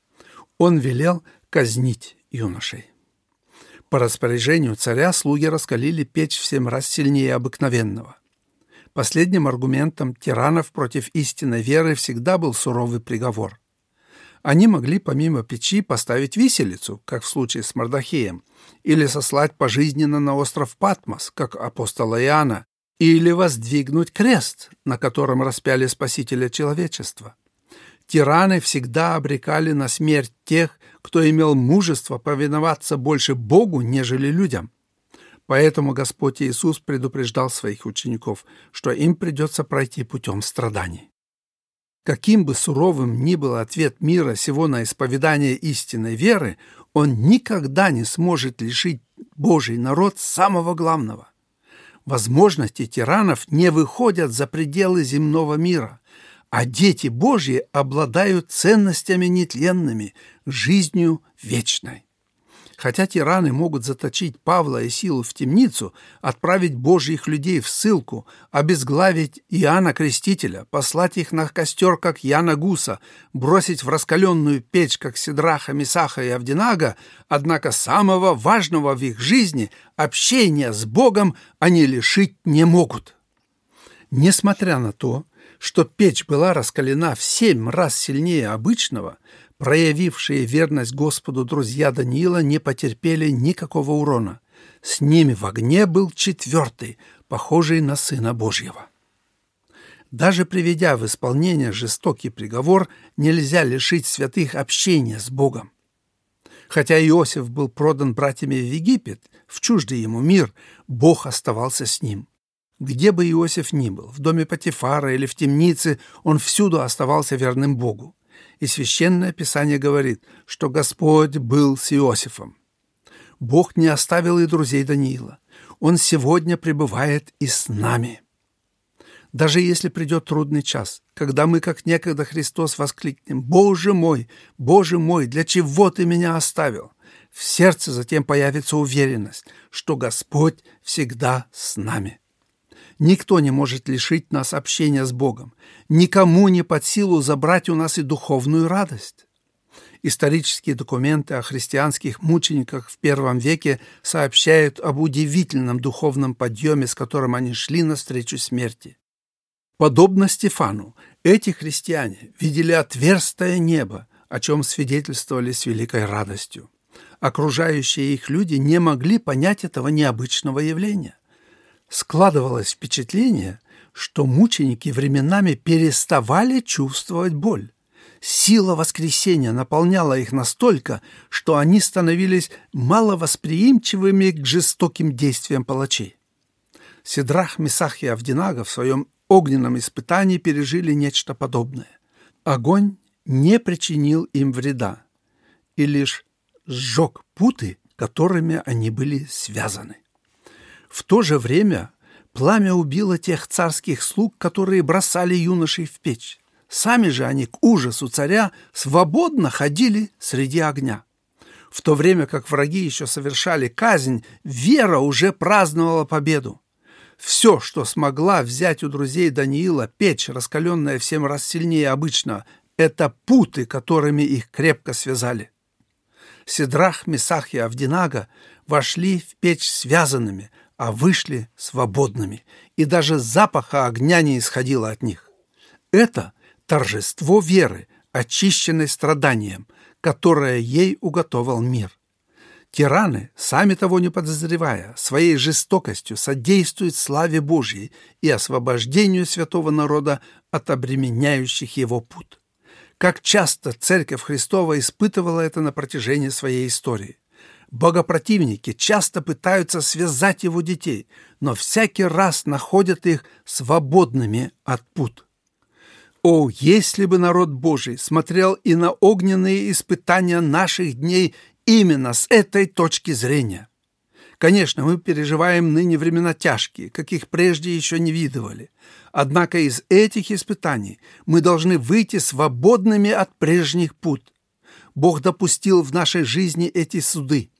Он велел казнить юношей. По распоряжению царя слуги раскалили печь в семь раз сильнее обыкновенного. Последним аргументом тиранов против истинной веры всегда был суровый приговор. Они могли помимо печи поставить виселицу, как в случае с Мардохеем, или сослать пожизненно на остров Патмос, как апостола Иоанна, или воздвигнуть крест, на котором распяли Спасителя человечества. Тираны всегда обрекали на смерть тех, кто имел мужество повиноваться больше Богу, нежели людям. Поэтому Господь Иисус предупреждал своих учеников, что им придется пройти путем страданий. Каким бы суровым ни был ответ мира сего на исповедание истинной веры, он никогда не сможет лишить Божий народ самого главного. Возможности тиранов не выходят за пределы земного мира, а дети Божьи обладают ценностями нетленными, жизнью вечной. Хотя тираны могут заточить Павла и Силу в темницу, отправить Божьих людей в ссылку, обезглавить Иоанна Крестителя, послать их на костер, как Яна Гуса, бросить в раскаленную печь, как Сидраха, Месаха и Авдинага, однако самого важного в их жизни, общения с Богом, они лишить не могут. Несмотря на то, что печь была раскалена в семь раз сильнее обычного, проявившие верность Господу друзья Даниила не потерпели никакого урона. С ними в огне был четвертый, похожий на Сына Божьего. Даже приведя в исполнение жестокий приговор, нельзя лишить святых общения с Богом. Хотя Иосиф был продан братьями в Египет, в чуждый ему мир, Бог оставался с ним. Где бы Иосиф ни был, в доме Потифара или в темнице, он всюду оставался верным Богу. И Священное Писание говорит, что Господь был с Иосифом. Бог не оставил и друзей Даниила. Он сегодня пребывает и с нами. Даже если придет трудный час, когда мы, как некогда Христос, воскликнем: «Боже мой, Боже мой, для чего Ты меня оставил?» В сердце затем появится уверенность, что Господь всегда с нами. Никто не может лишить нас общения с Богом. Никому не под силу забрать у нас и духовную радость. Исторические документы о христианских мучениках в первом веке сообщают об удивительном духовном подъеме, с которым они шли навстречу смерти. Подобно Стефану, эти христиане видели отверстое небо, о чем свидетельствовали с великой радостью. Окружающие их люди не могли понять этого необычного явления. Складывалось впечатление, что мученики временами переставали чувствовать боль. Сила воскресения наполняла их настолько, что они становились маловосприимчивыми к жестоким действиям палачей. Сидрах, Месах и Авдинага в своем огненном испытании пережили нечто подобное. Огонь не причинил им вреда и лишь сжег путы, которыми они были связаны. В то же время пламя убило тех царских слуг, которые бросали юношей в печь. Сами же они к ужасу царя свободно ходили среди огня. В то время как враги еще совершали казнь, вера уже праздновала победу. Все, что смогла взять у друзей Даниила печь, раскаленная в семь раз сильнее обычного, это путы, которыми их крепко связали. Сидрах, Месах и Авдинага вошли в печь связанными, а вышли свободными, и даже запаха огня не исходило от них. Это торжество веры, очищенной страданием, которое ей уготовил мир. Тираны, сами того не подозревая, своей жестокостью содействуют славе Божьей и освобождению святого народа от обременяющих его пут. Как часто Церковь Христова испытывала это на протяжении своей истории. Богопротивники часто пытаются связать его детей, но всякий раз находят их свободными от пут. О, если бы народ Божий смотрел и на огненные испытания наших дней именно с этой точки зрения! Конечно, мы переживаем ныне времена тяжкие, каких прежде еще не видывали. Однако из этих испытаний мы должны выйти свободными от прежних пут. Бог допустил в нашей жизни эти суды,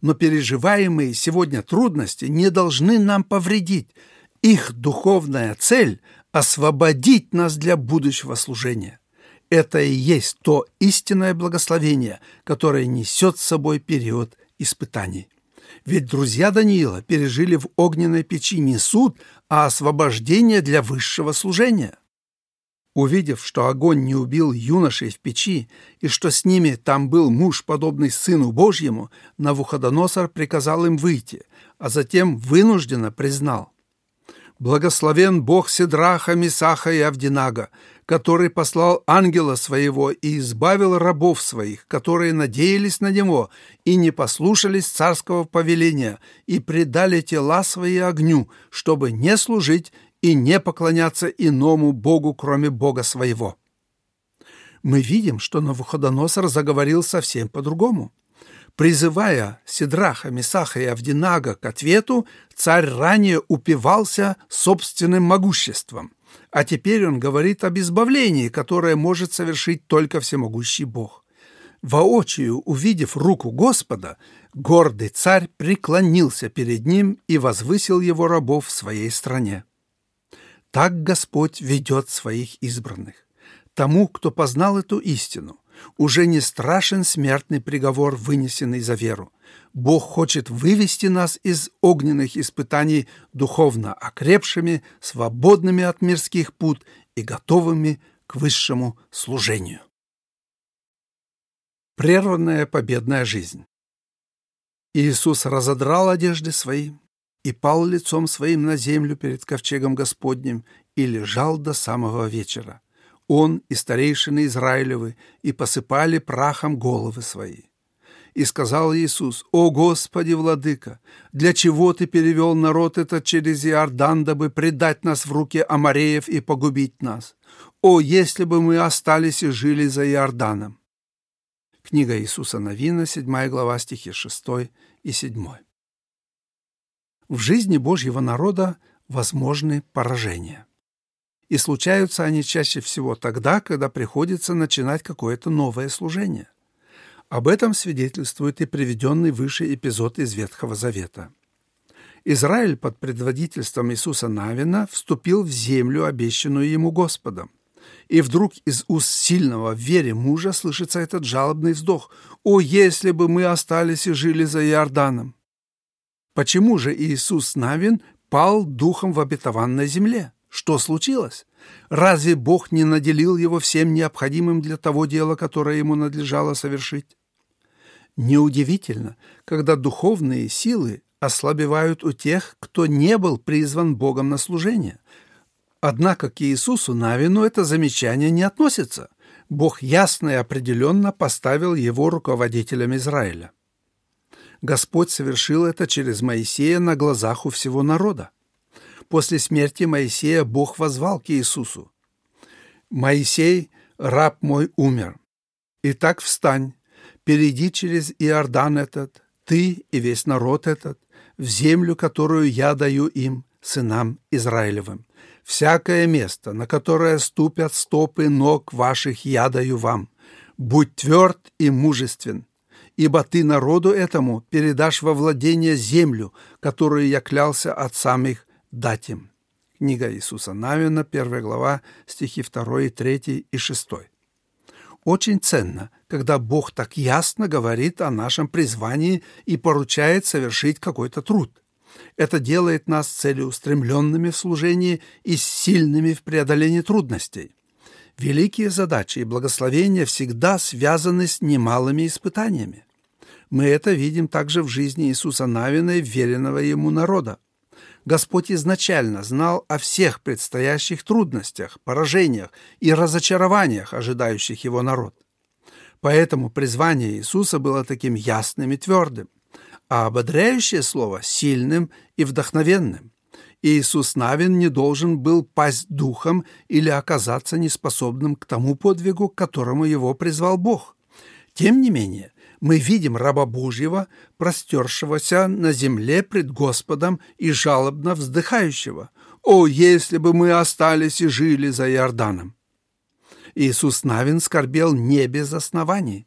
но переживаемые сегодня трудности не должны нам повредить. Их духовная цель – освободить нас для будущего служения. Это и есть то истинное благословение, которое несет с собой период испытаний. Ведь друзья Даниила пережили в огненной печи не суд, а освобождение для высшего служения. Увидев, что огонь не убил юношей в печи, и что с ними там был муж, подобный Сыну Божьему, Навуходоносор приказал им выйти, а затем вынужденно признал: «Благословен Бог Сидраха, Месаха и Авдинага, который послал ангела своего и избавил рабов своих, которые надеялись на него и не послушались царского повеления и предали тела свои огню, чтобы не служить и не поклоняться иному Богу, кроме Бога своего». Мы видим, что Навуходоносор заговорил совсем по-другому. Призывая Сидраха, Месаха и Авдинага к ответу, царь ранее упивался собственным могуществом, а теперь он говорит об избавлении, которое может совершить только всемогущий Бог. Воочию увидев руку Господа, гордый царь преклонился перед ним и возвысил его рабов в своей стране. Так Господь ведет своих избранных. Тому, кто познал эту истину, уже не страшен смертный приговор, вынесенный за веру. Бог хочет вывести нас из огненных испытаний духовно окрепшими, свободными от мирских пут и готовыми к высшему служению. Прерванная победная жизнь. Иисус разодрал одежды свои и пал лицом своим на землю перед ковчегом Господним и лежал до самого вечера. Он и старейшины Израилевы и посыпали прахом головы свои. И сказал Иисус: «О Господи, Владыка, для чего Ты перевел народ этот через Иордан, дабы предать нас в руки амореев и погубить нас? О, если бы мы остались и жили за Иорданом!» Книга Иисуса Навина, седьмая глава, стихи шестой и седьмой. В жизни Божьего народа возможны поражения. И случаются они чаще всего тогда, когда приходится начинать какое-то новое служение. Об этом свидетельствует и приведенный выше эпизод из Ветхого Завета. Израиль под предводительством Иисуса Навина вступил в землю, обещанную ему Господом. И вдруг из уст сильного в вере мужа слышится этот жалобный вздох: «О, если бы мы остались и жили за Иорданом!» Почему же Иисус Навин пал духом в обетованной земле? Что случилось? Разве Бог не наделил его всем необходимым для того дела, которое ему надлежало совершить? Неудивительно, когда духовные силы ослабевают у тех, кто не был призван Богом на служение. Однако к Иисусу Навину это замечание не относится. Бог ясно и определенно поставил его руководителем Израиля. Господь совершил это через Моисея на глазах у всего народа. После смерти Моисея Бог воззвал к Иисусу: «Моисей, раб мой, умер. Итак, встань, перейди через Иордан этот, ты и весь народ этот, в землю, которую я даю им, сынам Израилевым. Всякое место, на которое ступят стопы ног ваших, я даю вам. Будь тверд и мужествен, ибо ты народу этому передашь во владение землю, которую я клялся отцам их дать им». Книга Иисуса Навина, первая глава, стихи второй, третий и шестой. Очень ценно, когда Бог так ясно говорит о нашем призвании и поручает совершить какой-то труд. Это делает нас целеустремленными в служении и сильными в преодолении трудностей. Великие задачи и благословения всегда связаны с немалыми испытаниями. Мы это видим также в жизни Иисуса Навина и веренного ему народа. Господь изначально знал о всех предстоящих трудностях, поражениях и разочарованиях, ожидающих его народ. Поэтому призвание Иисуса было таким ясным и твердым, а ободряющее слово – сильным и вдохновенным. Иисус Навин не должен был пасть духом или оказаться неспособным к тому подвигу, к которому его призвал Бог. Тем не менее, мы видим раба Божьего, простершегося на земле пред Господом и жалобно вздыхающего: «О, если бы мы остались и жили за Иорданом!» Иисус Навин скорбел не без оснований.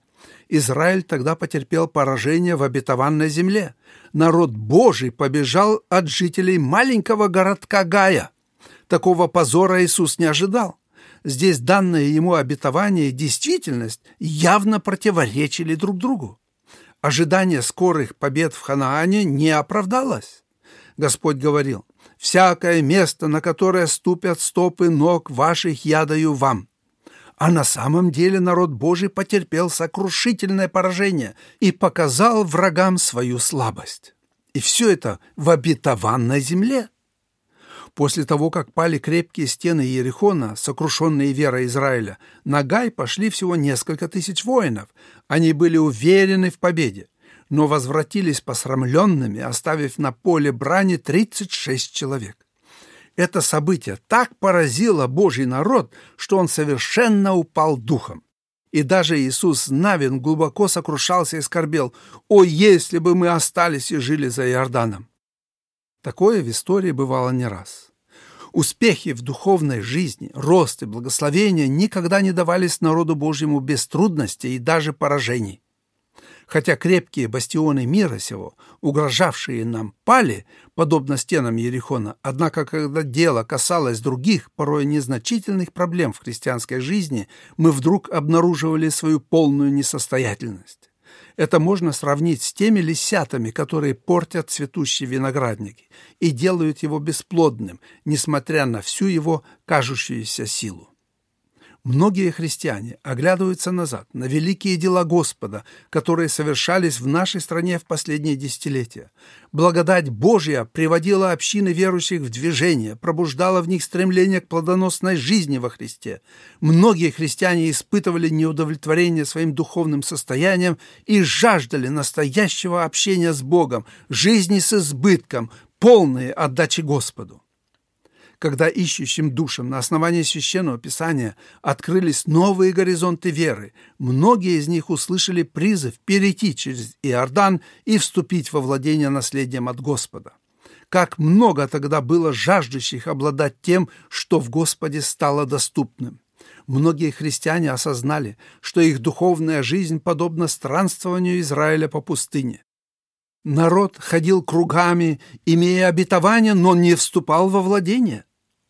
Израиль тогда потерпел поражение в обетованной земле. Народ Божий побежал от жителей маленького городка Гая. Такого позора Иисус не ожидал. Здесь данное ему обетование и действительность явно противоречили друг другу. Ожидание скорых побед в Ханаане не оправдалось. Господь говорил: «Всякое место, на которое ступят стопы ног ваших, я даю вам». А на самом деле народ Божий потерпел сокрушительное поражение и показал врагам свою слабость. И все это в обетованной земле. После того, как пали крепкие стены Иерихона, сокрушенные верой Израиля, на Гай пошли всего несколько тысяч воинов. Они были уверены в победе, но возвратились посрамленными, оставив на поле брани тридцать шесть человек. Это событие так поразило Божий народ, что он совершенно упал духом. И даже Иисус Навин глубоко сокрушался и скорбел: «О, если бы мы остались и жили за Иорданом!» Такое в истории бывало не раз. Успехи в духовной жизни, рост и благословения никогда не давались народу Божьему без трудностей и даже поражений. Хотя крепкие бастионы мира сего, угрожавшие нам, пали, подобно стенам Иерихона, однако, когда дело касалось других, порой незначительных проблем в христианской жизни, мы вдруг обнаруживали свою полную несостоятельность. Это можно сравнить с теми лисятами, которые портят цветущие виноградники и делают его бесплодным, несмотря на всю его кажущуюся силу. Многие христиане оглядываются назад на великие дела Господа, которые совершались в нашей стране в последние десятилетия. Благодать Божья приводила общины верующих в движение, пробуждала в них стремление к плодоносной жизни во Христе. Многие христиане испытывали неудовлетворение своим духовным состоянием и жаждали настоящего общения с Богом, жизни с избытком, полной отдачи Господу. Когда ищущим душам на основании Священного Писания открылись новые горизонты веры, многие из них услышали призыв перейти через Иордан и вступить во владение наследием от Господа. Как много тогда было жаждущих обладать тем, что в Господе стало доступным. Многие христиане осознали, что их духовная жизнь подобна странствованию Израиля по пустыне. Народ ходил кругами, имея обетование, но не вступал во владение.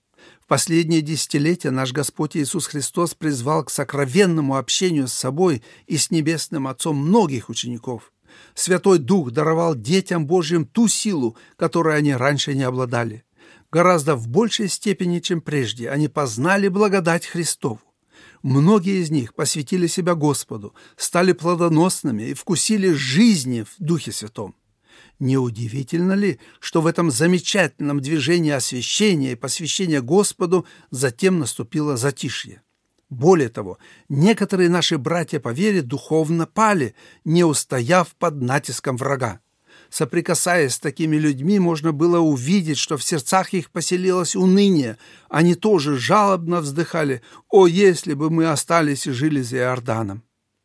В последние десятилетия наш Господь Иисус Христос призвал к сокровенному общению с собой и с Небесным Отцом многих учеников. Святой Дух даровал детям Божьим ту силу, которой они раньше не обладали. Гораздо в большей степени, чем прежде, они познали благодать Христову. Многие из них посвятили себя Господу, стали плодоносными и вкусили жизни в Духе Святом. Неудивительно ли, что в этом замечательном движении освящения и посвящения Господу затем наступило затишье? Более того, некоторые наши братья по вере духовно пали, не устояв под натиском врага. Соприкасаясь с такими людьми, можно было увидеть, что в сердцах их поселилось уныние. Они тоже жалобно вздыхали: «О, если бы мы остались и жили за Иорданом!»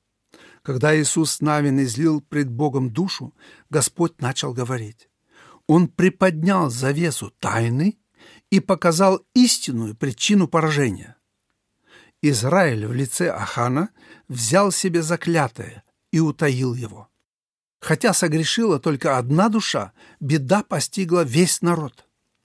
Когда Иисус Навин излил пред Богом душу, Господь начал говорить. Он приподнял завесу тайны и показал истинную причину поражения. Израиль в лице Ахана взял себе заклятое и утаил его. Хотя согрешила только одна душа, беда постигла весь народ.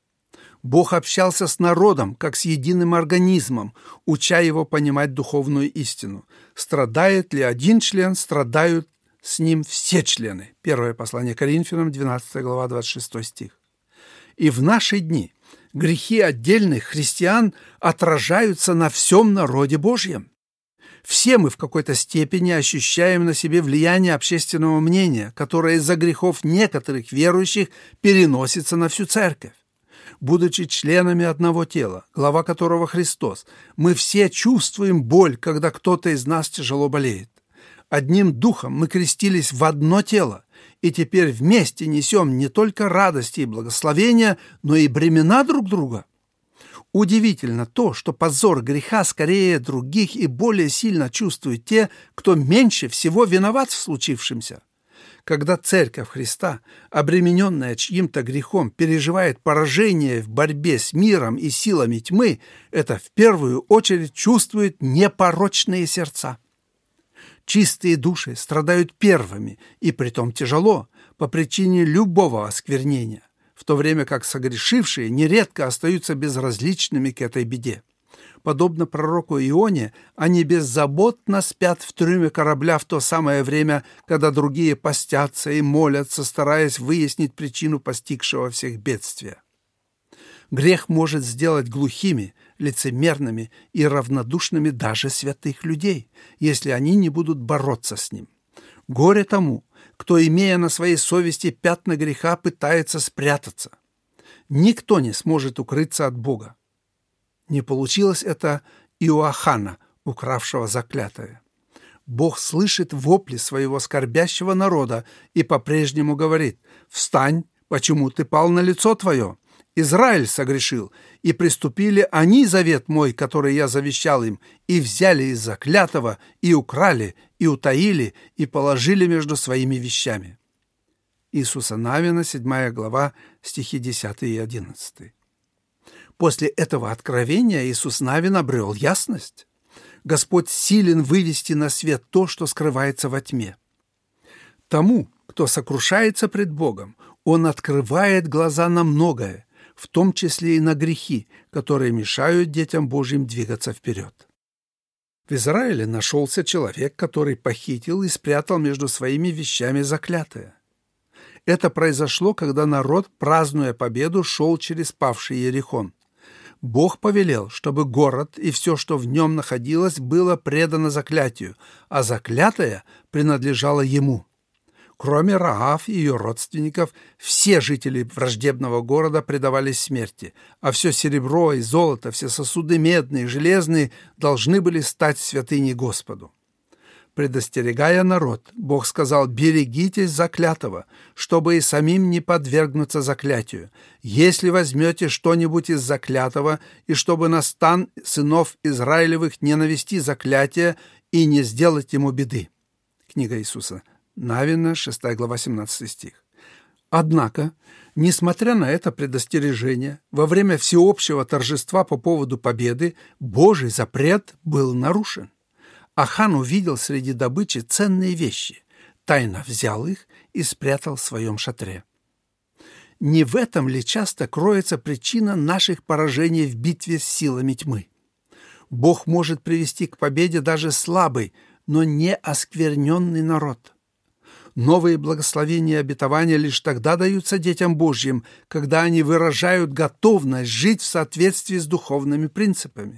Бог общался с народом, как с единым организмом, уча его понимать духовную истину. Страдает ли один член, страдают с ним все члены. Первое послание Коринфянам, двенадцатая глава, двадцать шестой стих. И в наши дни грехи отдельных христиан отражаются на всем народе Божьем. Все мы в какой-то степени ощущаем на себе влияние общественного мнения, которое из-за грехов некоторых верующих переносится на всю церковь. Будучи членами одного тела, глава которого Христос, мы все чувствуем боль, когда кто-то из нас тяжело болеет. Одним духом мы крестились в одно тело, и теперь вместе несем не только радости и благословения, но и бремена друг друга. Удивительно то, что позор греха скорее других и более сильно чувствуют те, кто меньше всего виноват в случившемся. Когда Церковь Христа, обремененная чьим-то грехом, переживает поражение в борьбе с миром и силами тьмы, это в первую очередь чувствуют непорочные сердца. Чистые души страдают первыми, и притом тяжело, по причине любого осквернения, в то время как согрешившие нередко остаются безразличными к этой беде. Подобно пророку Ионе, они беззаботно спят в трюме корабля в то самое время, когда другие постятся и молятся, стараясь выяснить причину постигшего всех бедствия. Грех может сделать глухими, лицемерными и равнодушными даже святых людей, если они не будут бороться с ним. Горе тому, кто, имея на своей совести пятна греха, пытается спрятаться. Никто не сможет укрыться от Бога. Не получилось это и у Ахана, укравшего заклятое. Бог слышит вопли своего скорбящего народа и по-прежнему говорит: «Встань, почему ты пал на лицо твое? Израиль согрешил, и приступили они завет мой, который я завещал им, и взяли из заклятого, и украли, и утаили, и положили между своими вещами». Иисуса Навина, седьмая глава, стихи десятый и одиннадцатый. После этого откровения Иисус Навин обрел ясность. Господь силен вывести на свет то, что скрывается во тьме. Тому, кто сокрушается пред Богом, Он открывает глаза на многое, в том числе и на грехи, которые мешают детям Божьим двигаться вперед. В Израиле нашелся человек, который похитил и спрятал между своими вещами заклятое. Это произошло, когда народ, празднуя победу, шел через павший Иерихон. Бог повелел, чтобы город и все, что в нем находилось, было предано заклятию, а заклятое принадлежало ему. Кроме Раав и ее родственников, все жители враждебного города предавались смерти, а все серебро и золото, все сосуды медные и железные должны были стать святыней Господу. Предостерегая народ, Бог сказал: «Берегитесь заклятого, чтобы и самим не подвергнуться заклятию. Если возьмете что-нибудь из заклятого, и чтобы на стан сынов Израилевых не навести заклятие и не сделать ему беды». Книга Иисуса Навина, шестая глава, семнадцатый стих. Однако, несмотря на это предостережение, во время всеобщего торжества по поводу победы Божий запрет был нарушен. Ахан увидел среди добычи ценные вещи, тайно взял их и спрятал в своем шатре. Не в этом ли часто кроется причина наших поражений в битве с силами тьмы? Бог может привести к победе даже слабый, но не оскверненный народ. Новые благословения и обетования лишь тогда даются детям Божьим, когда они выражают готовность жить в соответствии с духовными принципами.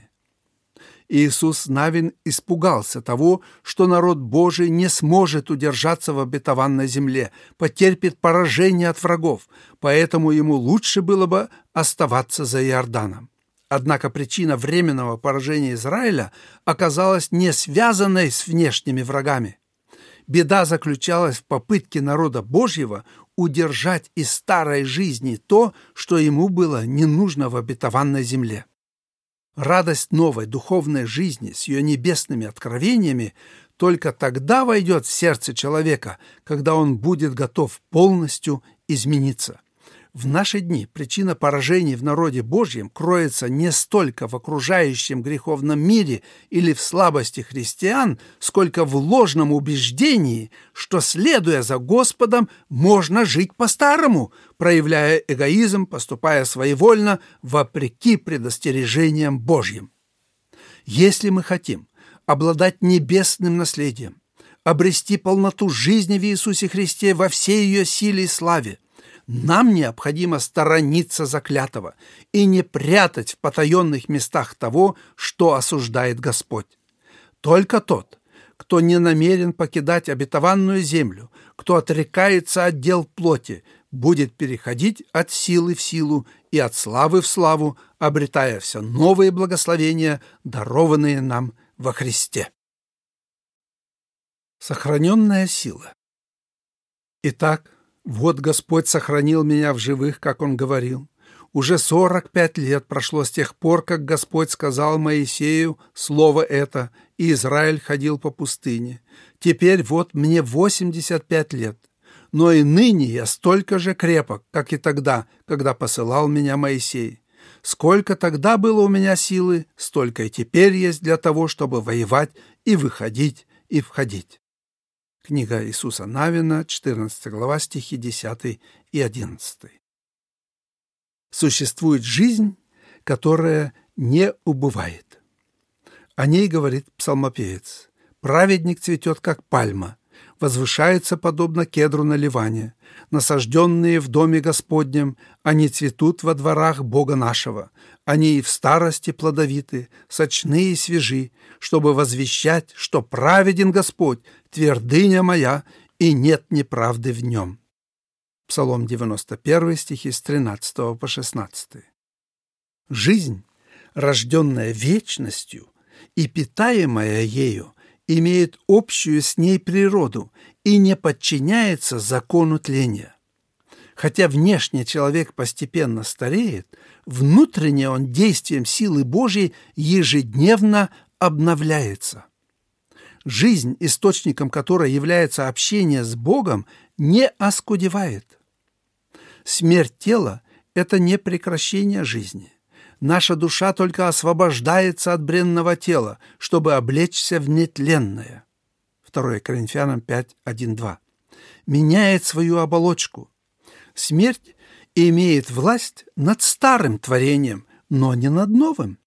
Иисус Навин испугался того, что народ Божий не сможет удержаться в обетованной земле, потерпит поражение от врагов, поэтому ему лучше было бы оставаться за Иорданом. Однако причина временного поражения Израиля оказалась не связанной с внешними врагами. Беда заключалась в попытке народа Божьего удержать из старой жизни то, что ему было не нужно в обетованной земле. Радость новой духовной жизни с ее небесными откровениями только тогда войдет в сердце человека, когда он будет готов полностью измениться. В наши дни причина поражений в народе Божьем кроется не столько в окружающем греховном мире или в слабости христиан, сколько в ложном убеждении, что, следуя за Господом, можно жить по-старому, проявляя эгоизм, поступая своевольно, вопреки предостережениям Божьим. Если мы хотим обладать небесным наследием, обрести полноту жизни в Иисусе Христе во всей ее силе и славе, нам необходимо сторониться заклятого и не прятать в потаенных местах того, что осуждает Господь. Только тот, кто не намерен покидать обетованную землю, кто отрекается от дел плоти, будет переходить от силы в силу и от славы в славу, обретая все новые благословения, дарованные нам во Христе. Сохраненная сила. Итак, вот Господь сохранил меня в живых, как Он говорил. Уже сорок пять лет прошло с тех пор, как Господь сказал Моисею слово это, и Израиль ходил по пустыне. Теперь вот мне восемьдесят пять лет. Но и ныне я столько же крепок, как и тогда, когда посылал меня Моисей. Сколько тогда было у меня силы, столько и теперь есть для того, чтобы воевать и выходить и входить. Книга Иисуса Навина, четырнадцатая глава, стихи десятый и одиннадцатый. Существует жизнь, которая не убывает. О ней говорит псалмопевец: «Праведник цветет, как пальма, возвышается, подобно кедру на Ливане. Насажденные в доме Господнем, они цветут во дворах Бога нашего. Они и в старости плодовиты, сочны и свежи, чтобы возвещать, что праведен Господь, твердыня моя, и нет неправды в нем». Псалом девяносто один, стихи с тринадцатого по шестнадцатый. Жизнь, рожденная вечностью и питаемая ею, имеет общую с ней природу и не подчиняется закону тления. Хотя внешне человек постепенно стареет, внутренне он действием силы Божьей ежедневно обновляется. Жизнь, источником которой является общение с Богом, не оскудевает. Смерть тела – это не прекращение жизни. Наша душа только освобождается от бренного тела, чтобы облечься в нетленное. второе Коринфянам пять, один, два. Меняет свою оболочку. Смерть имеет власть над старым творением, но не над новым.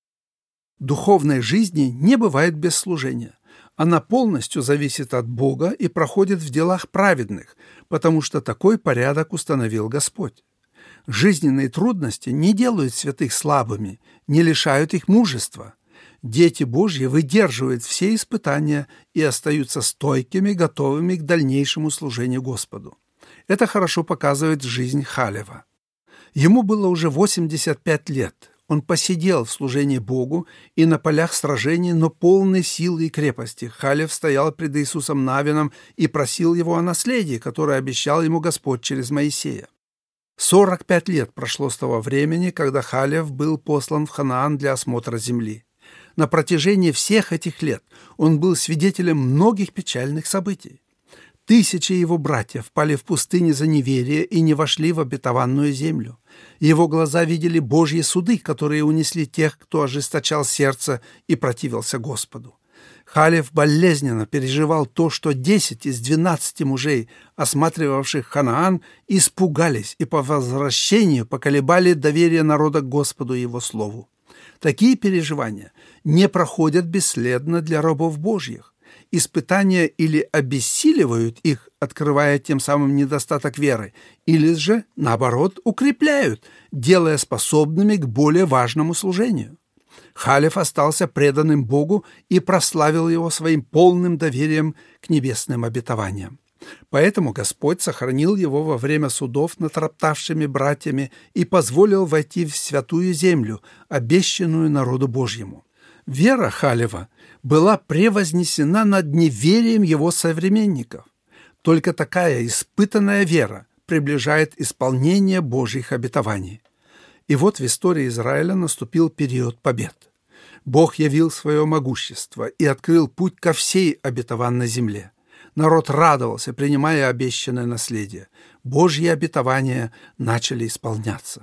Духовной жизни не бывает без служения. Она полностью зависит от Бога и проходит в делах праведных, потому что такой порядок установил Господь. Жизненные трудности не делают святых слабыми, не лишают их мужества. Дети Божьи выдерживают все испытания и остаются стойкими, готовыми к дальнейшему служению Господу. Это хорошо показывает жизнь Халева. Ему было уже восемьдесят пять лет. Он посидел в служении Богу и на полях сражений, но полной силы и крепости. Халев стоял пред Иисусом Навином и просил его о наследии, которое обещал ему Господь через Моисея. Сорок пять лет прошло с того времени, когда Халев был послан в Ханаан для осмотра земли. На протяжении всех этих лет он был свидетелем многих печальных событий. Тысячи его братьев пали в пустыне за неверие и не вошли в обетованную землю. Его глаза видели Божьи суды, которые унесли тех, кто ожесточал сердце и противился Господу. Халев болезненно переживал то, что десять из двенадцати мужей, осматривавших Ханаан, испугались и по возвращению поколебали доверие народа к Господу и Его Слову. Такие переживания не проходят бесследно для рабов Божьих. Испытания или обессиливают их, открывая тем самым недостаток веры, или же, наоборот, укрепляют, делая способными к более важному служению. Халев остался преданным Богу и прославил его своим полным доверием к небесным обетованиям. Поэтому Господь сохранил его во время судов над роптавшими братьями и позволил войти в святую землю, обещанную народу Божьему. Вера Халева была превознесена над неверием его современников. Только такая испытанная вера приближает исполнение Божьих обетований. И вот в истории Израиля наступил период побед. Бог явил свое могущество и открыл путь ко всей обетованной земле. Народ радовался, принимая обещанное наследие. Божьи обетования начали исполняться.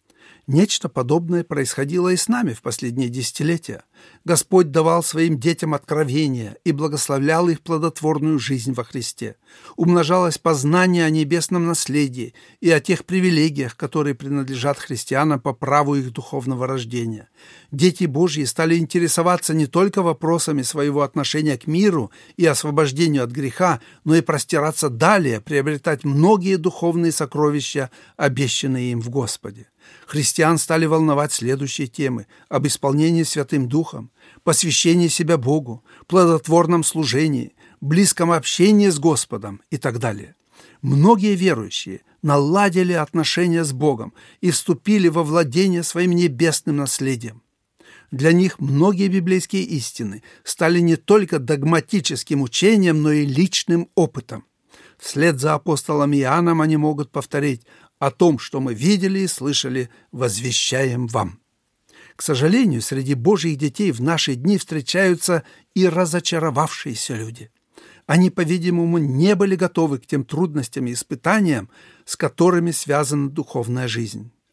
Нечто подобное происходило и с нами в последние десятилетия. Господь давал своим детям откровения и благословлял их плодотворную жизнь во Христе. Умножалось познание о небесном наследии и о тех привилегиях, которые принадлежат христианам по праву их духовного рождения. Дети Божьи стали интересоваться не только вопросами своего отношения к миру и освобождению от греха, но и простираться далее, приобретать многие духовные сокровища, обещанные им в Господе. Христиан стали волновать следующие темы: об исполнении Святым Духом, посвящении себя Богу, плодотворном служении, близком общении с Господом и так далее. Многие верующие наладили отношения с Богом и вступили во владение своим небесным наследием. Для них многие библейские истины стали не только догматическим учением, но и личным опытом. Вслед за апостолом Иоанном они могут повторить: «О том, что мы видели и слышали, возвещаем вам». К сожалению, среди Божьих детей в наши дни встречаются и разочаровавшиеся люди. Они, по-видимому, не были готовы к тем трудностям и испытаниям, с которыми связана духовная жизнь.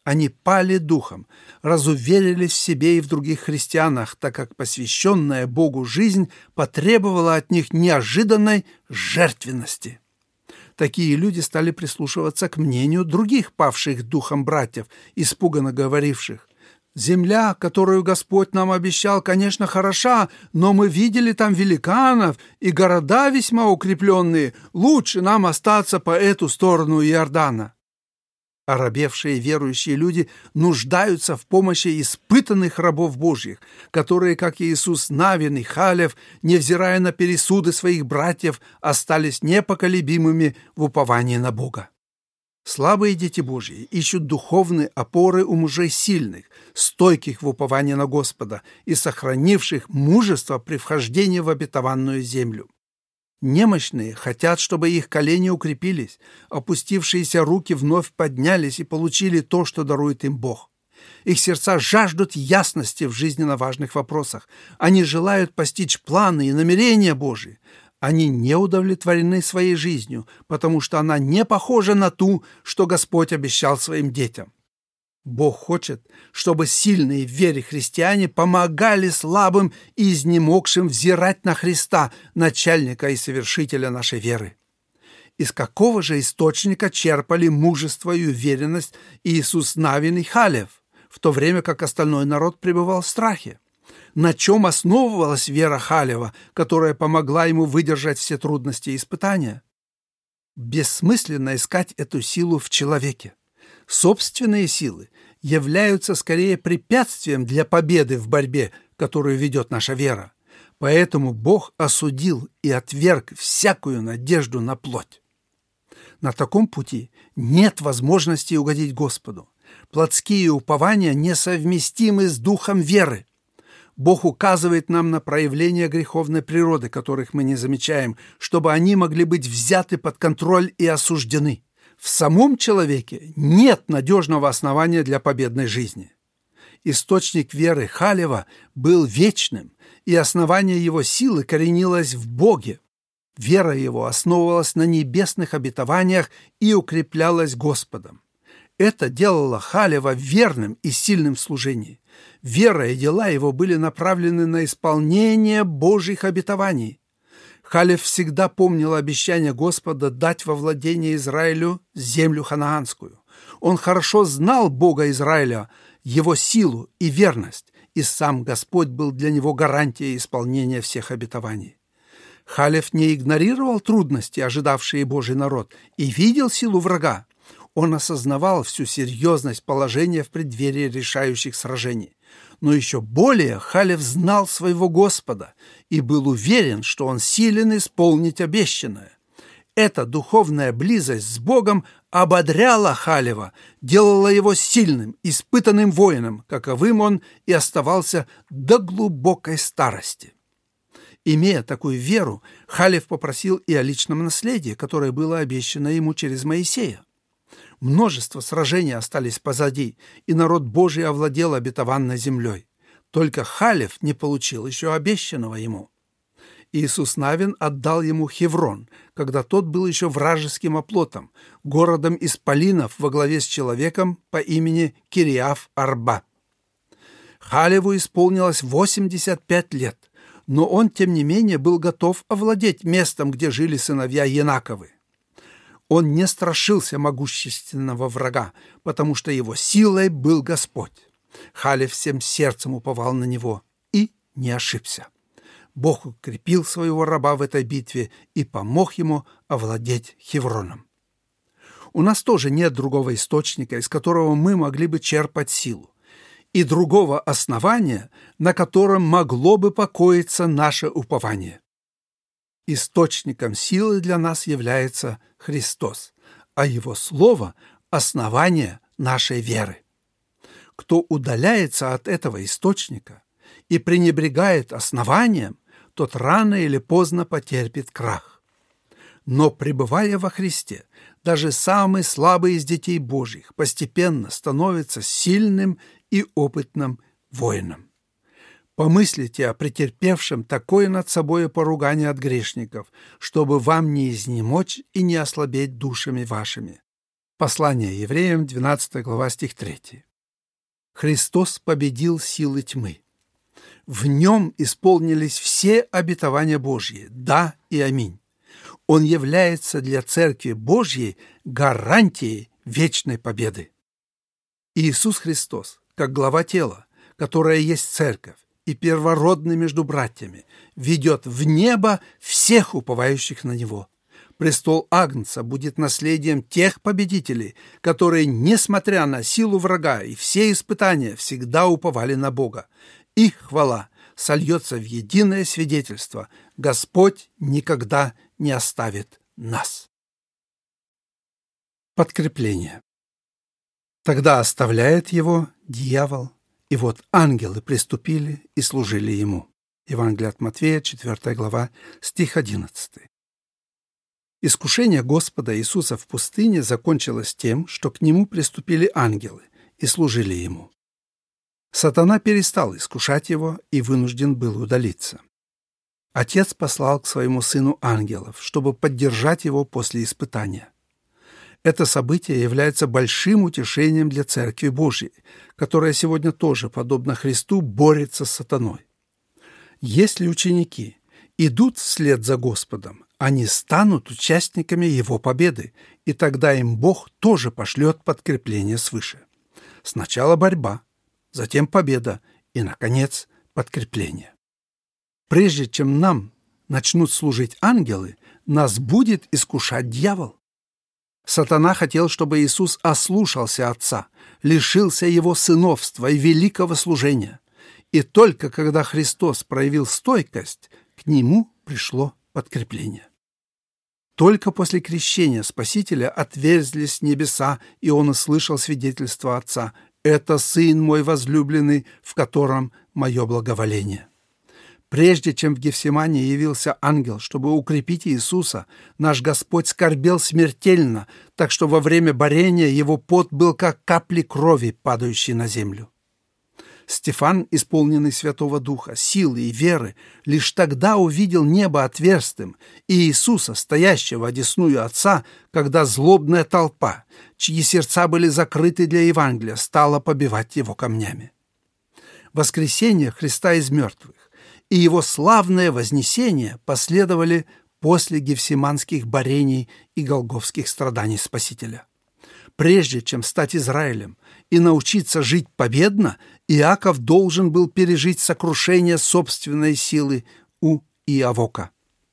Они пали духом, разуверились в себе и в других христианах, так как посвященная Богу жизнь потребовала от них неожиданной жертвенности. Такие люди стали прислушиваться к мнению других павших духом братьев, испуганно говоривших: «Земля, которую Господь нам обещал, конечно, хороша, но мы видели там великанов и города весьма укрепленные. Лучше нам остаться по эту сторону Иордана». Оробевшие верующие люди нуждаются в помощи испытанных рабов Божьих, которые, как Иисус Навин и Халев, невзирая на пересуды своих братьев, остались непоколебимыми в уповании на Бога. Слабые дети Божьи ищут духовные опоры у мужей сильных, стойких в уповании на Господа и сохранивших мужество при вхождении в обетованную землю. Немощные хотят, чтобы их колени укрепились, опустившиеся руки вновь поднялись и получили то, что дарует им Бог. Их сердца жаждут ясности в жизненно важных вопросах. Они желают постичь планы и намерения Божьи. Они не удовлетворены своей жизнью, потому что она не похожа на ту, что Господь обещал своим детям. Бог хочет, чтобы сильные в вере христиане помогали слабым и изнемогшим взирать на Христа, начальника и совершителя нашей веры. Из какого же источника черпали мужество и уверенность Иисус Навин и Халев, в то время как остальной народ пребывал в страхе? На чем основывалась вера Халева, которая помогла ему выдержать все трудности и испытания? Бессмысленно искать эту силу в человеке. Собственные силы являются скорее препятствием для победы в борьбе, которую ведет наша вера. Поэтому Бог осудил и отверг всякую надежду на плоть. На таком пути нет возможности угодить Господу. Плотские упования несовместимы с духом веры. Бог указывает нам на проявления греховной природы, которых мы не замечаем, чтобы они могли быть взяты под контроль и осуждены. В самом человеке нет надежного основания для победной жизни. Источник веры Халева был вечным, и основание его силы коренилось в Боге. Вера его основывалась на небесных обетованиях и укреплялась Господом. Это делало Халева верным и сильным в служении. Вера и дела его были направлены на исполнение Божьих обетований. Халев всегда помнил обещание Господа дать во владение Израилю землю ханаанскую. Он хорошо знал Бога Израиля, его силу и верность, и сам Господь был для него гарантией исполнения всех обетований. Халев не игнорировал трудности, ожидавшие Божий народ, и видел силу врага. Он осознавал всю серьезность положения в преддверии решающих сражений. Но еще более Халев знал своего Господа и был уверен, что он силен исполнить обещанное. Эта духовная близость с Богом ободряла Халева, делала его сильным, испытанным воином, каковым он и оставался до глубокой старости. Имея такую веру, Халев попросил и о личном наследии, которое было обещано ему через Моисея. Множество сражений остались позади, и народ Божий овладел обетованной землей. Только Халев не получил еще обещанного ему. Иисус Навин отдал ему Хеврон, когда тот был еще вражеским оплотом, городом исполинов во главе с человеком по имени Кириаф-Арба. Халеву исполнилось восемьдесят пять лет, но он, тем не менее, был готов овладеть местом, где жили сыновья Янаковы. Он не страшился могущественного врага, потому что его силой был Господь. Халев всем сердцем уповал на него и не ошибся. Бог укрепил своего раба в этой битве и помог ему овладеть Хевроном. У нас тоже нет другого источника, из которого мы могли бы черпать силу, и другого основания, на котором могло бы покоиться наше упование. Источником силы для нас является Христос, а Его Слово – основание нашей веры. Кто удаляется от этого источника и пренебрегает основанием, тот рано или поздно потерпит крах. Но, пребывая во Христе, даже самый слабый из детей Божьих постепенно становится сильным и опытным воином. Помыслите о претерпевшем такое над собой поругание от грешников, чтобы вам не изнемочь и не ослабеть душами вашими. Послание евреям, двенадцатая глава, стих третий. Христос победил силы тьмы. В нем исполнились все обетования Божьи, да и аминь. Он является для Церкви Божьей гарантией вечной победы. Иисус Христос, как глава тела, которое есть Церковь, и первородный между братьями, ведет в небо всех уповающих на Него. Престол Агнца будет наследием тех победителей, которые, несмотря на силу врага и все испытания, всегда уповали на Бога. Их хвала сольется в единое свидетельство: Господь никогда не оставит нас. Подкрепление. Тогда оставляет его дьявол, и вот ангелы приступили и служили ему. Евангелие от Матфея, четвёртая глава, стих одиннадцатый. Искушение Господа Иисуса в пустыне закончилось тем, что к нему приступили ангелы и служили ему. Сатана перестал искушать его и вынужден был удалиться. Отец послал к своему сыну ангелов, чтобы поддержать его после испытания. Это событие является большим утешением для Церкви Божьей, которая сегодня тоже, подобно Христу, борется с сатаной. Если ученики идут вслед за Господом, они станут участниками Его победы, и тогда им Бог тоже пошлет подкрепление свыше. Сначала борьба, затем победа и, наконец, подкрепление. Прежде чем нам начнут служить ангелы, нас будет искушать дьявол. Сатана хотел, чтобы Иисус ослушался Отца, лишился Его сыновства и великого служения. И только когда Христос проявил стойкость, к Нему пришло подкрепление. Только после крещения Спасителя отверзлись небеса, и Он услышал свидетельство Отца: «Это Сын мой возлюбленный, в котором мое благоволение». Прежде чем в Гефсимании явился ангел, чтобы укрепить Иисуса, наш Господь скорбел смертельно, так что во время борения его пот был как капли крови, падающие на землю. Стефан, исполненный Святого Духа, силы и веры, лишь тогда увидел небо отверстым и Иисуса, стоящего одесную Отца, когда злобная толпа, чьи сердца были закрыты для Евангелия, стала побивать его камнями. Воскресение Христа из мертвых и его славное вознесение последовали после гефсиманских борений и голгофских страданий Спасителя. Прежде чем стать Израилем и научиться жить победно, Иаков должен был пережить сокрушение собственной силы у Иавока.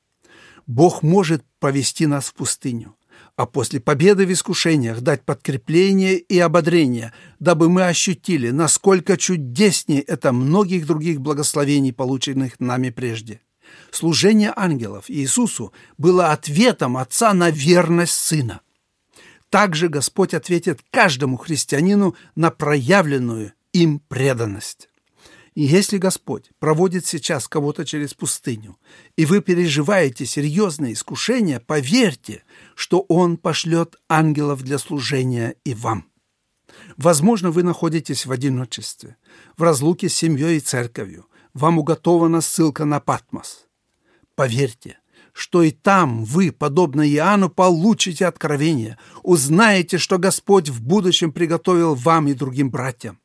Бог может повести нас в пустыню, а после победы в искушениях дать подкрепление и ободрение, дабы мы ощутили, насколько чудеснее это многих других благословений, полученных нами прежде. Служение ангелов Иисусу было ответом Отца на верность Сына. Также Господь ответит каждому христианину на проявленную им преданность. И если Господь проводит сейчас кого-то через пустыню, и вы переживаете серьезные искушения, поверьте, что Он пошлет ангелов для служения и вам. Возможно, вы находитесь в одиночестве, в разлуке с семьей и церковью, вам уготована ссылка на Патмос. Поверьте, что и там вы, подобно Иоанну, получите откровение, узнаете, что Господь в будущем приготовил вам и другим братьям.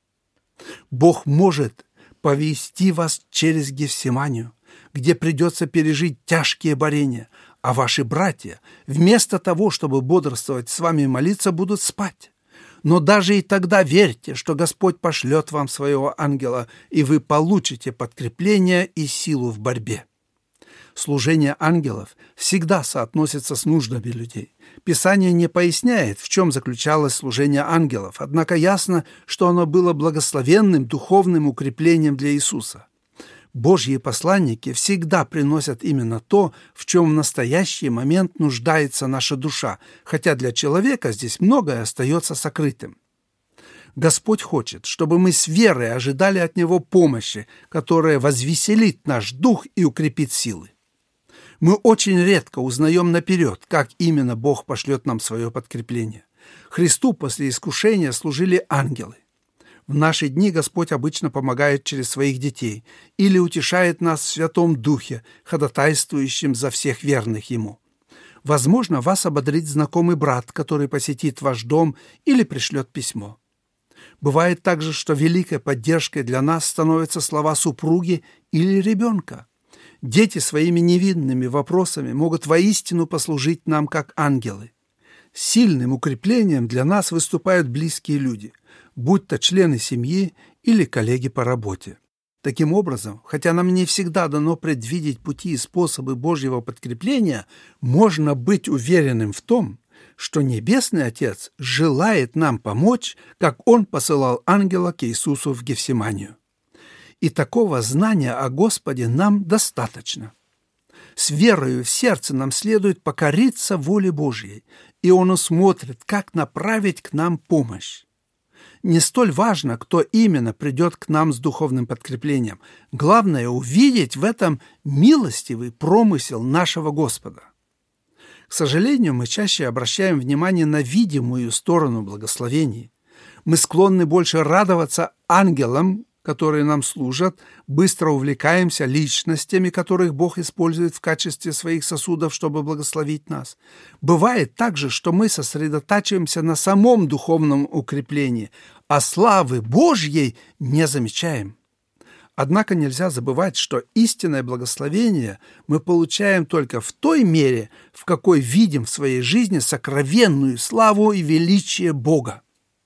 Бог может повести вас через Гефсиманию, где придется пережить тяжкие борения, а ваши братья, вместо того, чтобы бодрствовать с вами и молиться, будут спать. Но даже и тогда верьте, что Господь пошлет вам своего ангела, и вы получите подкрепление и силу в борьбе. Служение ангелов всегда соотносится с нуждами людей. Писание не поясняет, в чем заключалось служение ангелов, однако ясно, что оно было благословенным духовным укреплением для Иисуса. Божьи посланники всегда приносят именно то, в чем в настоящий момент нуждается наша душа, хотя для человека здесь многое остается сокрытым. Господь хочет, чтобы мы с верой ожидали от Него помощи, которая возвеселит наш дух и укрепит силы. Мы очень редко узнаем наперед, как именно Бог пошлет нам свое подкрепление. Христу после искушения служили ангелы. В наши дни Господь обычно помогает через своих детей или утешает нас в Святом Духе, ходатайствующим за всех верных Ему. Возможно, вас ободрит знакомый брат, который посетит ваш дом или пришлет письмо. Бывает также, что великой поддержкой для нас становятся слова супруги или ребенка. Дети своими невинными вопросами могут воистину послужить нам как ангелы. Сильным укреплением для нас выступают близкие люди, будь то члены семьи или коллеги по работе. Таким образом, хотя нам не всегда дано предвидеть пути и способы Божьего подкрепления, можно быть уверенным в том, что Небесный Отец желает нам помочь, как Он посылал ангела к Иисусу в Гефсиманию. И такого знания о Господе нам достаточно. С верою в сердце нам следует покориться воле Божьей, и Он усмотрит, как направить к нам помощь. Не столь важно, кто именно придет к нам с духовным подкреплением. Главное — увидеть в этом милостивый промысел нашего Господа. К сожалению, мы чаще обращаем внимание на видимую сторону благословений. Мы склонны больше радоваться ангелам, которые нам служат, быстро увлекаемся личностями, которых Бог использует в качестве своих сосудов, чтобы благословить нас. Бывает также, что мы сосредотачиваемся на самом духовном укреплении, а славы Божьей не замечаем. Однако нельзя забывать, что истинное благословение мы получаем только в той мере, в какой видим в своей жизни сокровенную славу и величие Бога.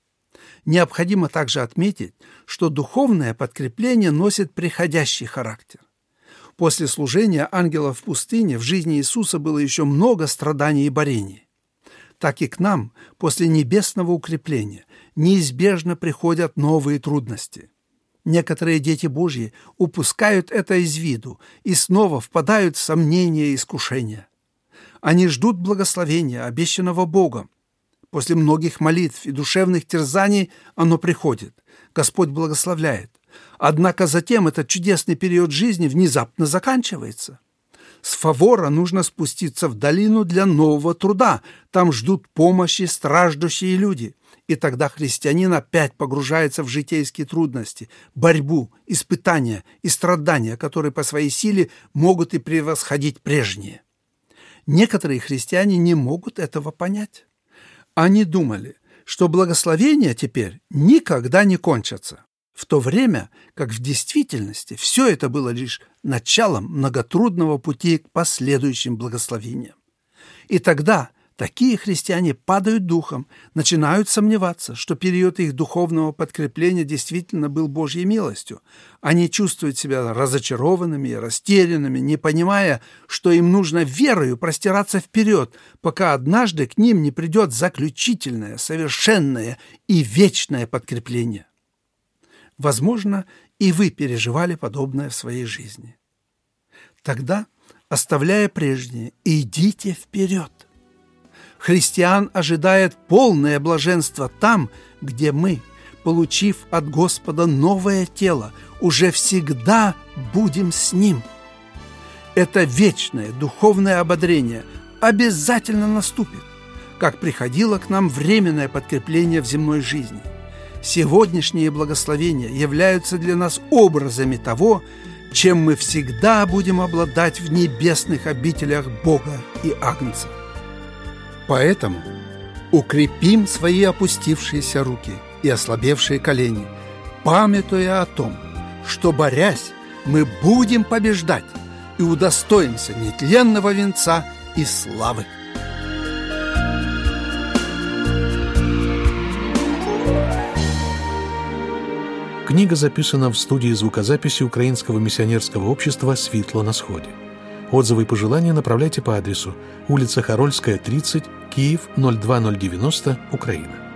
Необходимо также отметить, что духовное подкрепление носит приходящий характер. После служения ангелов в пустыне в жизни Иисуса было еще много страданий и борений. Так и к нам после небесного укрепления неизбежно приходят новые трудности. Некоторые дети Божьи упускают это из виду и снова впадают в сомнения и искушения. Они ждут благословения, обещанного Богом. После многих молитв и душевных терзаний оно приходит. Господь благословляет. Однако затем этот чудесный период жизни внезапно заканчивается. С Фавора нужно спуститься в долину для нового труда. Там ждут помощи страждущие люди. И тогда христианин опять погружается в житейские трудности, борьбу, испытания и страдания, которые по своей силе могут и превосходить прежние. Некоторые христиане не могут этого понять. Они думали, что благословения теперь никогда не кончатся, в то время как в действительности все это было лишь началом многотрудного пути к последующим благословениям. И тогда такие христиане падают духом, начинают сомневаться, что период их духовного подкрепления действительно был Божьей милостью. Они чувствуют себя разочарованными и растерянными, не понимая, что им нужно верою простираться вперед, пока однажды к ним не придет заключительное, совершенное и вечное подкрепление. Возможно, и вы переживали подобное в своей жизни. Тогда, оставляя прежнее, идите вперед. Христиан ожидает полное блаженство там, где мы, получив от Господа новое тело, уже всегда будем с Ним. Это вечное духовное ободрение обязательно наступит, как приходило к нам временное подкрепление в земной жизни. Сегодняшние благословения являются для нас образами того, чем мы всегда будем обладать в небесных обителях Бога и Агнца. Поэтому укрепим свои опустившиеся руки и ослабевшие колени, памятуя о том, что, борясь, мы будем побеждать и удостоимся нетленного венца и славы. Книга записана в студии звукозаписи Украинского миссионерского общества «Світло на сходе». Отзывы и пожелания направляйте по адресу улица Харольская, тридцать, Киев, ноль два ноль девяносто, Украина.